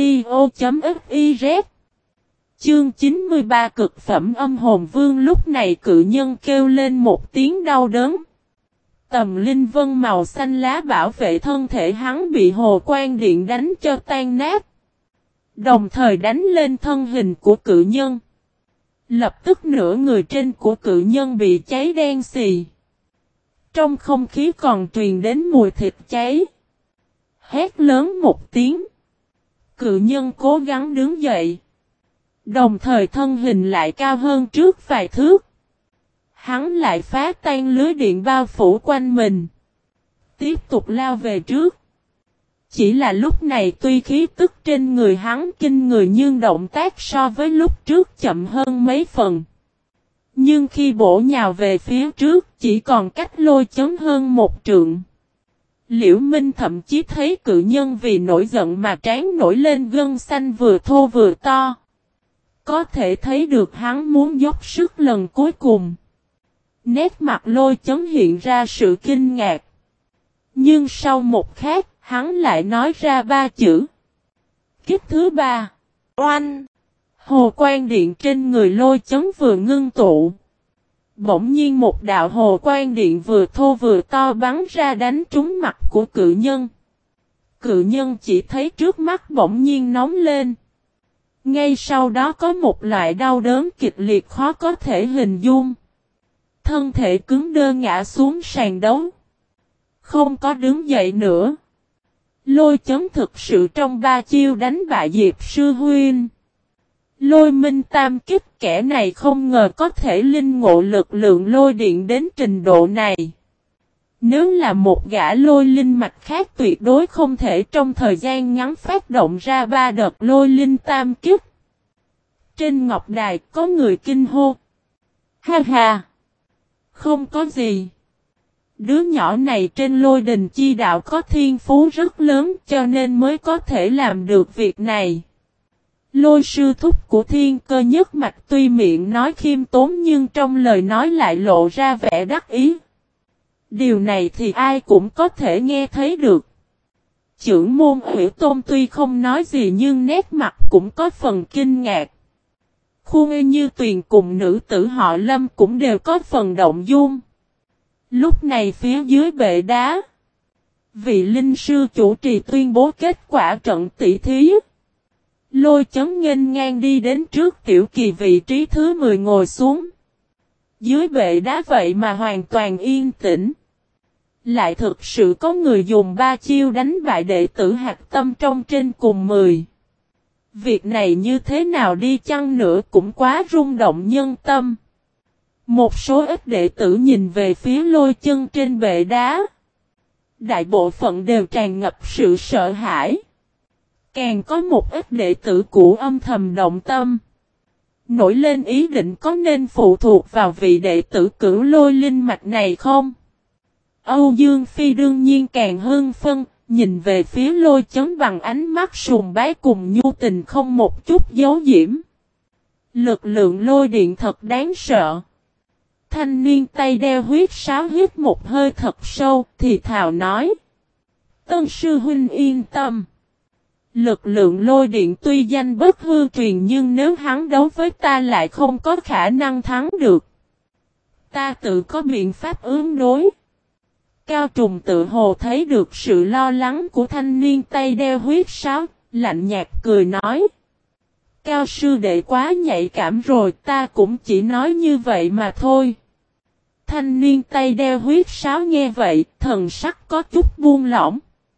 audio.fiz. Chương 93 cực phẩm âm hồn vương. Lúc này cự nhân kêu lên một tiếng đau đớn. Tầm linh vân màu xanh lá bảo vệ thân thể hắn bị hồ quan điện đánh cho tan nát. Đồng thời đánh lên thân hình của cự nhân. Lập tức nửa người trên của cự nhân bị cháy đen xì. Trong không khí còn truyền đến mùi thịt cháy. Hét lớn một tiếng. Cự nhân cố gắng đứng dậy. Đồng thời thân hình lại cao hơn trước vài thước. Hắn lại phá tan lưới điện bao phủ quanh mình. Tiếp tục lao về trước. Chỉ là lúc này tuy khí tức trên người hắn kinh người nhưng động tác so với lúc trước chậm hơn mấy phần. Nhưng khi bổ nhào về phía trước chỉ còn cách Lôi Chấn hơn một trượng. Liễu Minh thậm chí thấy cự nhân vì nổi giận mà trán nổi lên gân xanh vừa thô vừa to. Có thể thấy được hắn muốn dốc sức lần cuối cùng. Nét mặt Lôi Chấn hiện ra sự kinh ngạc. Nhưng sau một khắc, hắn lại nói ra ba chữ. Kích thứ ba. Oanh. Hồ quan điện trên người Lôi Chấn vừa ngưng tụ. Bỗng nhiên một đạo hồ quan điện vừa thô vừa to bắn ra đánh trúng mặt của cự nhân. Cự nhân chỉ thấy trước mắt bỗng nhiên nóng lên. Ngay sau đó có một loại đau đớn kịch liệt khó có thể hình dung. Thân thể cứng đơ ngã xuống sàn đấu. Không có đứng dậy nữa. Lôi Chấn thực sự trong ba chiêu đánh bại Diệp Sư Huynh. Lôi Minh tam kích, kẻ này không ngờ có thể linh ngộ lực lượng lôi điện đến trình độ này. Nếu là một gã lôi linh mạch khác tuyệt đối không thể trong thời gian ngắn phát động ra ba đợt lôi linh tam kích. Trên ngọc đài có người kinh hô. Ha ha! Không có gì. Đứa nhỏ này trên lôi đình chi đạo có thiên phú rất lớn cho nên mới có thể làm được việc này. Lôi sư thúc của Thiên Cơ nhất mạch tuy miệng nói khiêm tốn nhưng trong lời nói lại lộ ra vẻ đắc ý. Điều này thì ai cũng có thể nghe thấy được. Chưởng môn Hủy Tôn tuy không nói gì nhưng nét mặt cũng có phần kinh ngạc. Khuê Như Tuyền cùng nữ tử họ Lâm cũng đều có phần động dung. Lúc này phía dưới bệ đá, vị linh sư chủ trì tuyên bố kết quả trận tỷ thí. Lôi Chấn nghênh ngang đi đến trước Tiểu Kỳ vị trí thứ 10 ngồi xuống. Dưới bệ đá vậy mà hoàn toàn yên tĩnh. Lại thực sự có người dùng ba chiêu đánh bại đệ tử hạt tâm trong trên cùng 10. Việc này như thế nào đi chăng nữa cũng quá rung động nhân tâm. Một số ít đệ tử nhìn về phía Lôi Chân trên bệ đá. Đại bộ phận đều tràn ngập sự sợ hãi. Càng có một ít đệ tử cũ âm thầm động tâm. Nổi lên ý định có nên phụ thuộc vào vị đệ tử cửu lôi linh mạch này không? Âu Dương Phi đương nhiên càng hưng phân, nhìn về phía Lôi Chấn bằng ánh mắt sùng bái cùng nhu tình không một chút giấu giễm. Lực lượng lôi điện thật đáng sợ. Thanh niên tay đeo huyết sáo hít một hơi thật sâu, thì thào nói. Tân sư huynh yên tâm. Lực lượng lôi điện tuy danh bất hư truyền nhưng nếu hắn đấu với ta lại không có khả năng thắng được. Ta tự có biện pháp ứng đối. Cao Trùng tự hồ thấy được sự lo lắng của thanh niên tay đeo huyết sáo, lạnh nhạt cười nói. Cao sư đệ quá nhạy cảm rồi, ta cũng chỉ nói như vậy mà thôi. Thanh niên tay đeo huyết sáo nghe vậy, thần sắc có chút buông lỏng.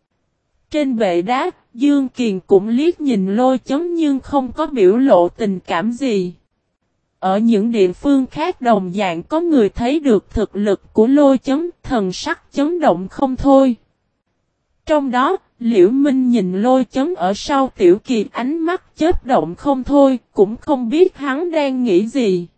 Trên bệ đá, Dương Kiền cũng liếc nhìn Lôi Chấn nhưng không có biểu lộ tình cảm gì. Ở những địa phương khác đồng dạng có người thấy được thực lực của Lôi Chấn, thần sắc chấn động không thôi. Trong đó, Liễu Minh nhìn Lôi Chấn ở sau Tiểu Kỳ ánh mắt chớp động không thôi, cũng không biết hắn đang nghĩ gì.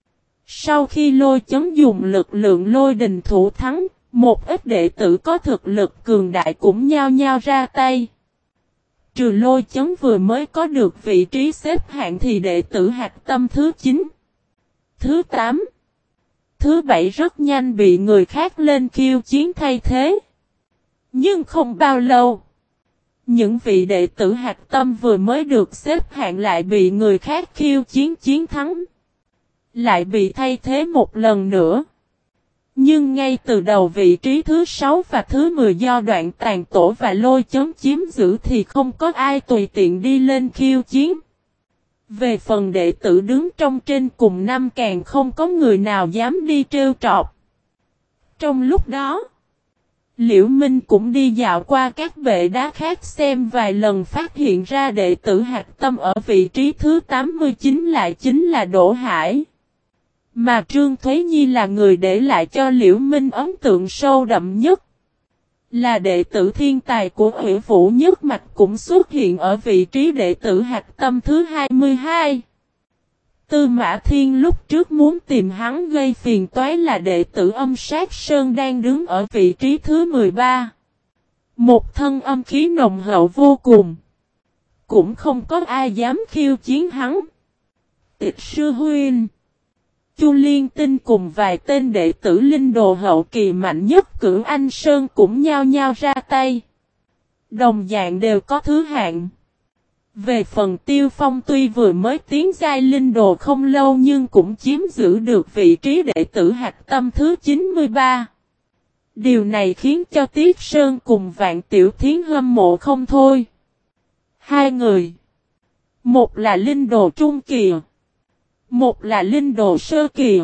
Sau khi Lôi Chấn dùng lực lượng lôi đình thủ thắng, một ít đệ tử có thực lực cường đại cũng nhao nhao ra tay. trừ Lôi Chấn vừa mới có được vị trí xếp hạng thì đệ tử hạch tâm thứ 9, thứ 8, thứ 7 rất nhanh bị người khác lên khiêu chiến thay thế. Nhưng không bao lâu, những vị đệ tử hạch tâm vừa mới được xếp hạng lại bị người khác khiêu chiến chiến thắng. Lại bị thay thế một lần nữa. Nhưng ngay từ đầu vị trí thứ 6 và thứ 10 do Đoạn Tàn Tổ và Lôi Chấn chiếm giữ thì không có ai tùy tiện đi lên khiêu chiến. Về phần đệ tử đứng trong trên cùng năm càng không có người nào dám đi trêu trọc. Trong lúc đó, Liễu Minh cũng đi dạo qua các bệ đá khác xem vài lần phát hiện ra đệ tử hạch tâm ở vị trí thứ 89 lại chính là Đỗ Hải. Mà Trương Thuế Nhi là người để lại cho Liễu Minh ấn tượng sâu đậm nhất. Là đệ tử thiên tài của Hủy Vũ Nhất Mạch cũng xuất hiện ở vị trí đệ tử hạch tâm thứ 22. Tư Mã Thiên lúc trước muốn tìm hắn gây phiền toái là đệ tử Âm Sát Sơn đang đứng ở vị trí thứ 13. Một thân âm khí nồng hậu vô cùng. Cũng không có ai dám khiêu chiến hắn. Tịch Sư Huynh, Chu Liên Tinh cùng vài tên đệ tử linh đồ hậu kỳ mạnh nhất Cửu Anh Sơn cũng nhao nhao ra tay. Đồng dạng đều có thứ hạng. Về phần Tiêu Phong tuy vừa mới tiến giai linh đồ không lâu nhưng cũng chiếm giữ được vị trí đệ tử hạch tâm thứ 93. Điều này khiến cho Tiết Sơn cùng Vạn Tiểu Thiến hâm mộ không thôi. Hai người. Một là linh đồ trung kỳ. Một là linh đồ sơ kỳ.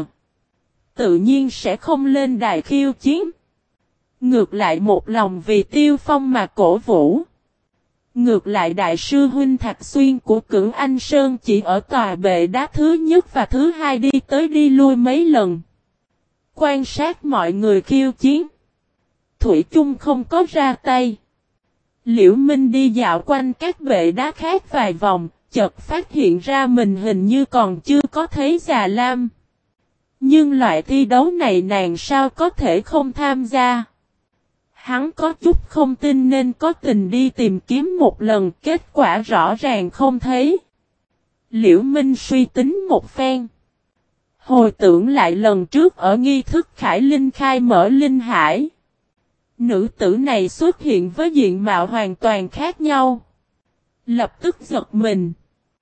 Tự nhiên sẽ không lên đài khiêu chiến. Ngược lại một lòng vì Tiêu Phong mà cổ vũ. Ngược lại đại sư huynh Thạch Xuyên của Cửu Anh Sơn chỉ ở tòa bệ đá thứ nhất và thứ hai đi tới đi lui mấy lần. Quan sát mọi người khiêu chiến. Thủy chung không có ra tay. Liễu Minh đi dạo quanh các bệ đá khác vài vòng, chợt phát hiện ra mình hình như còn chưa có thấy Già Lam. Nhưng loại thi đấu này nàng sao có thể không tham gia. Hắn có chút không tin nên có tình đi tìm kiếm một lần, kết quả rõ ràng không thấy. Liễu Minh suy tính một phen. Hồi tưởng lại lần trước ở nghi thức Khải Linh khai mở Linh Hải. Nữ tử này xuất hiện với diện mạo hoàn toàn khác nhau. Lập tức giật mình.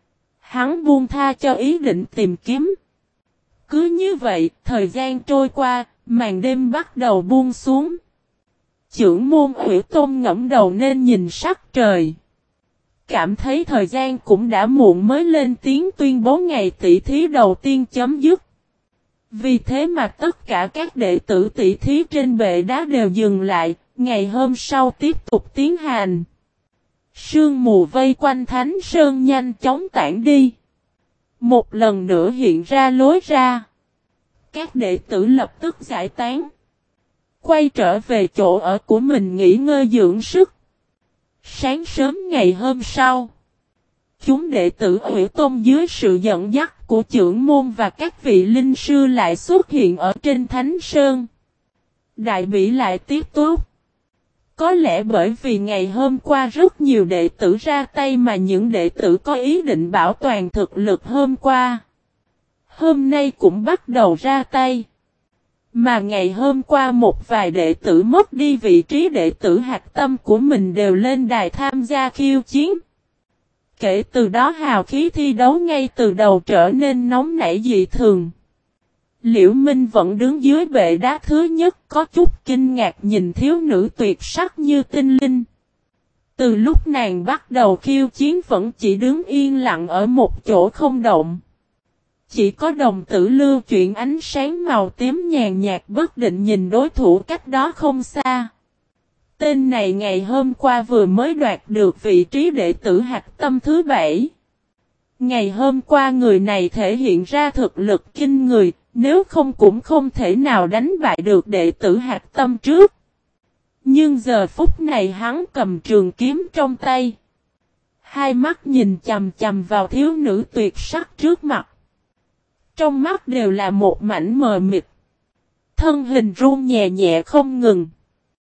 Hắn buông tha cho ý định tìm kiếm. Cứ như vậy, thời gian trôi qua, màn đêm bắt đầu buông xuống. Chưởng môn Hủy Tôn ngẫm đầu nên nhìn sắc trời. Cảm thấy thời gian cũng đã muộn mới lên tiếng tuyên bố ngày tỷ thí đầu tiên chấm dứt. Vì thế mà tất cả các đệ tử tỷ thí trên bệ đá đều dừng lại, ngày hôm sau tiếp tục tiến hành. Sương mù vây quanh Thánh Sơn nhanh chóng tản đi. Một lần nữa hiện ra lối ra. Các đệ tử lập tức giải tán. Quay trở về chỗ ở của mình nghỉ ngơi dưỡng sức. Sáng sớm ngày hôm sau, chúng đệ tử Hủy Tôn dưới sự dẫn dắt của trưởng môn và các vị linh sư lại xuất hiện ở trên Thánh Sơn. Đại bỉ lại tiếp tục. Có lẽ bởi vì ngày hôm qua rất nhiều đệ tử ra tay mà những đệ tử có ý định bảo toàn thực lực hôm qua. Hôm nay cũng bắt đầu ra tay. Mà ngày hôm qua một vài đệ tử mất đi vị trí đệ tử hạch tâm của mình đều lên đài tham gia khiêu chiến. Kể từ đó hào khí thi đấu ngay từ đầu trở nên nóng nảy dị thường. Liễu Minh vẫn đứng dưới bệ đá thứ nhất có chút kinh ngạc nhìn thiếu nữ tuyệt sắc như tinh linh. Từ lúc nàng bắt đầu khiêu chiến vẫn chỉ đứng yên lặng ở một chỗ không động. Chỉ có đồng tử lưu chuyển ánh sáng màu tím nhàn nhạt bất định nhìn đối thủ cách đó không xa. Tên này ngày hôm qua vừa mới đoạt được vị trí đệ tử hạch tâm thứ 7. Ngày hôm qua người này thể hiện ra thực lực kinh người, nếu không cũng không thể nào đánh bại được đệ tử hạch tâm trước. Nhưng giờ phút này hắn cầm trường kiếm trong tay. Hai mắt nhìn chằm chằm vào thiếu nữ tuyệt sắc trước mặt. Trong mắt đều là một mảnh mờ mịt. Thân hình run nhẹ nhẹ không ngừng.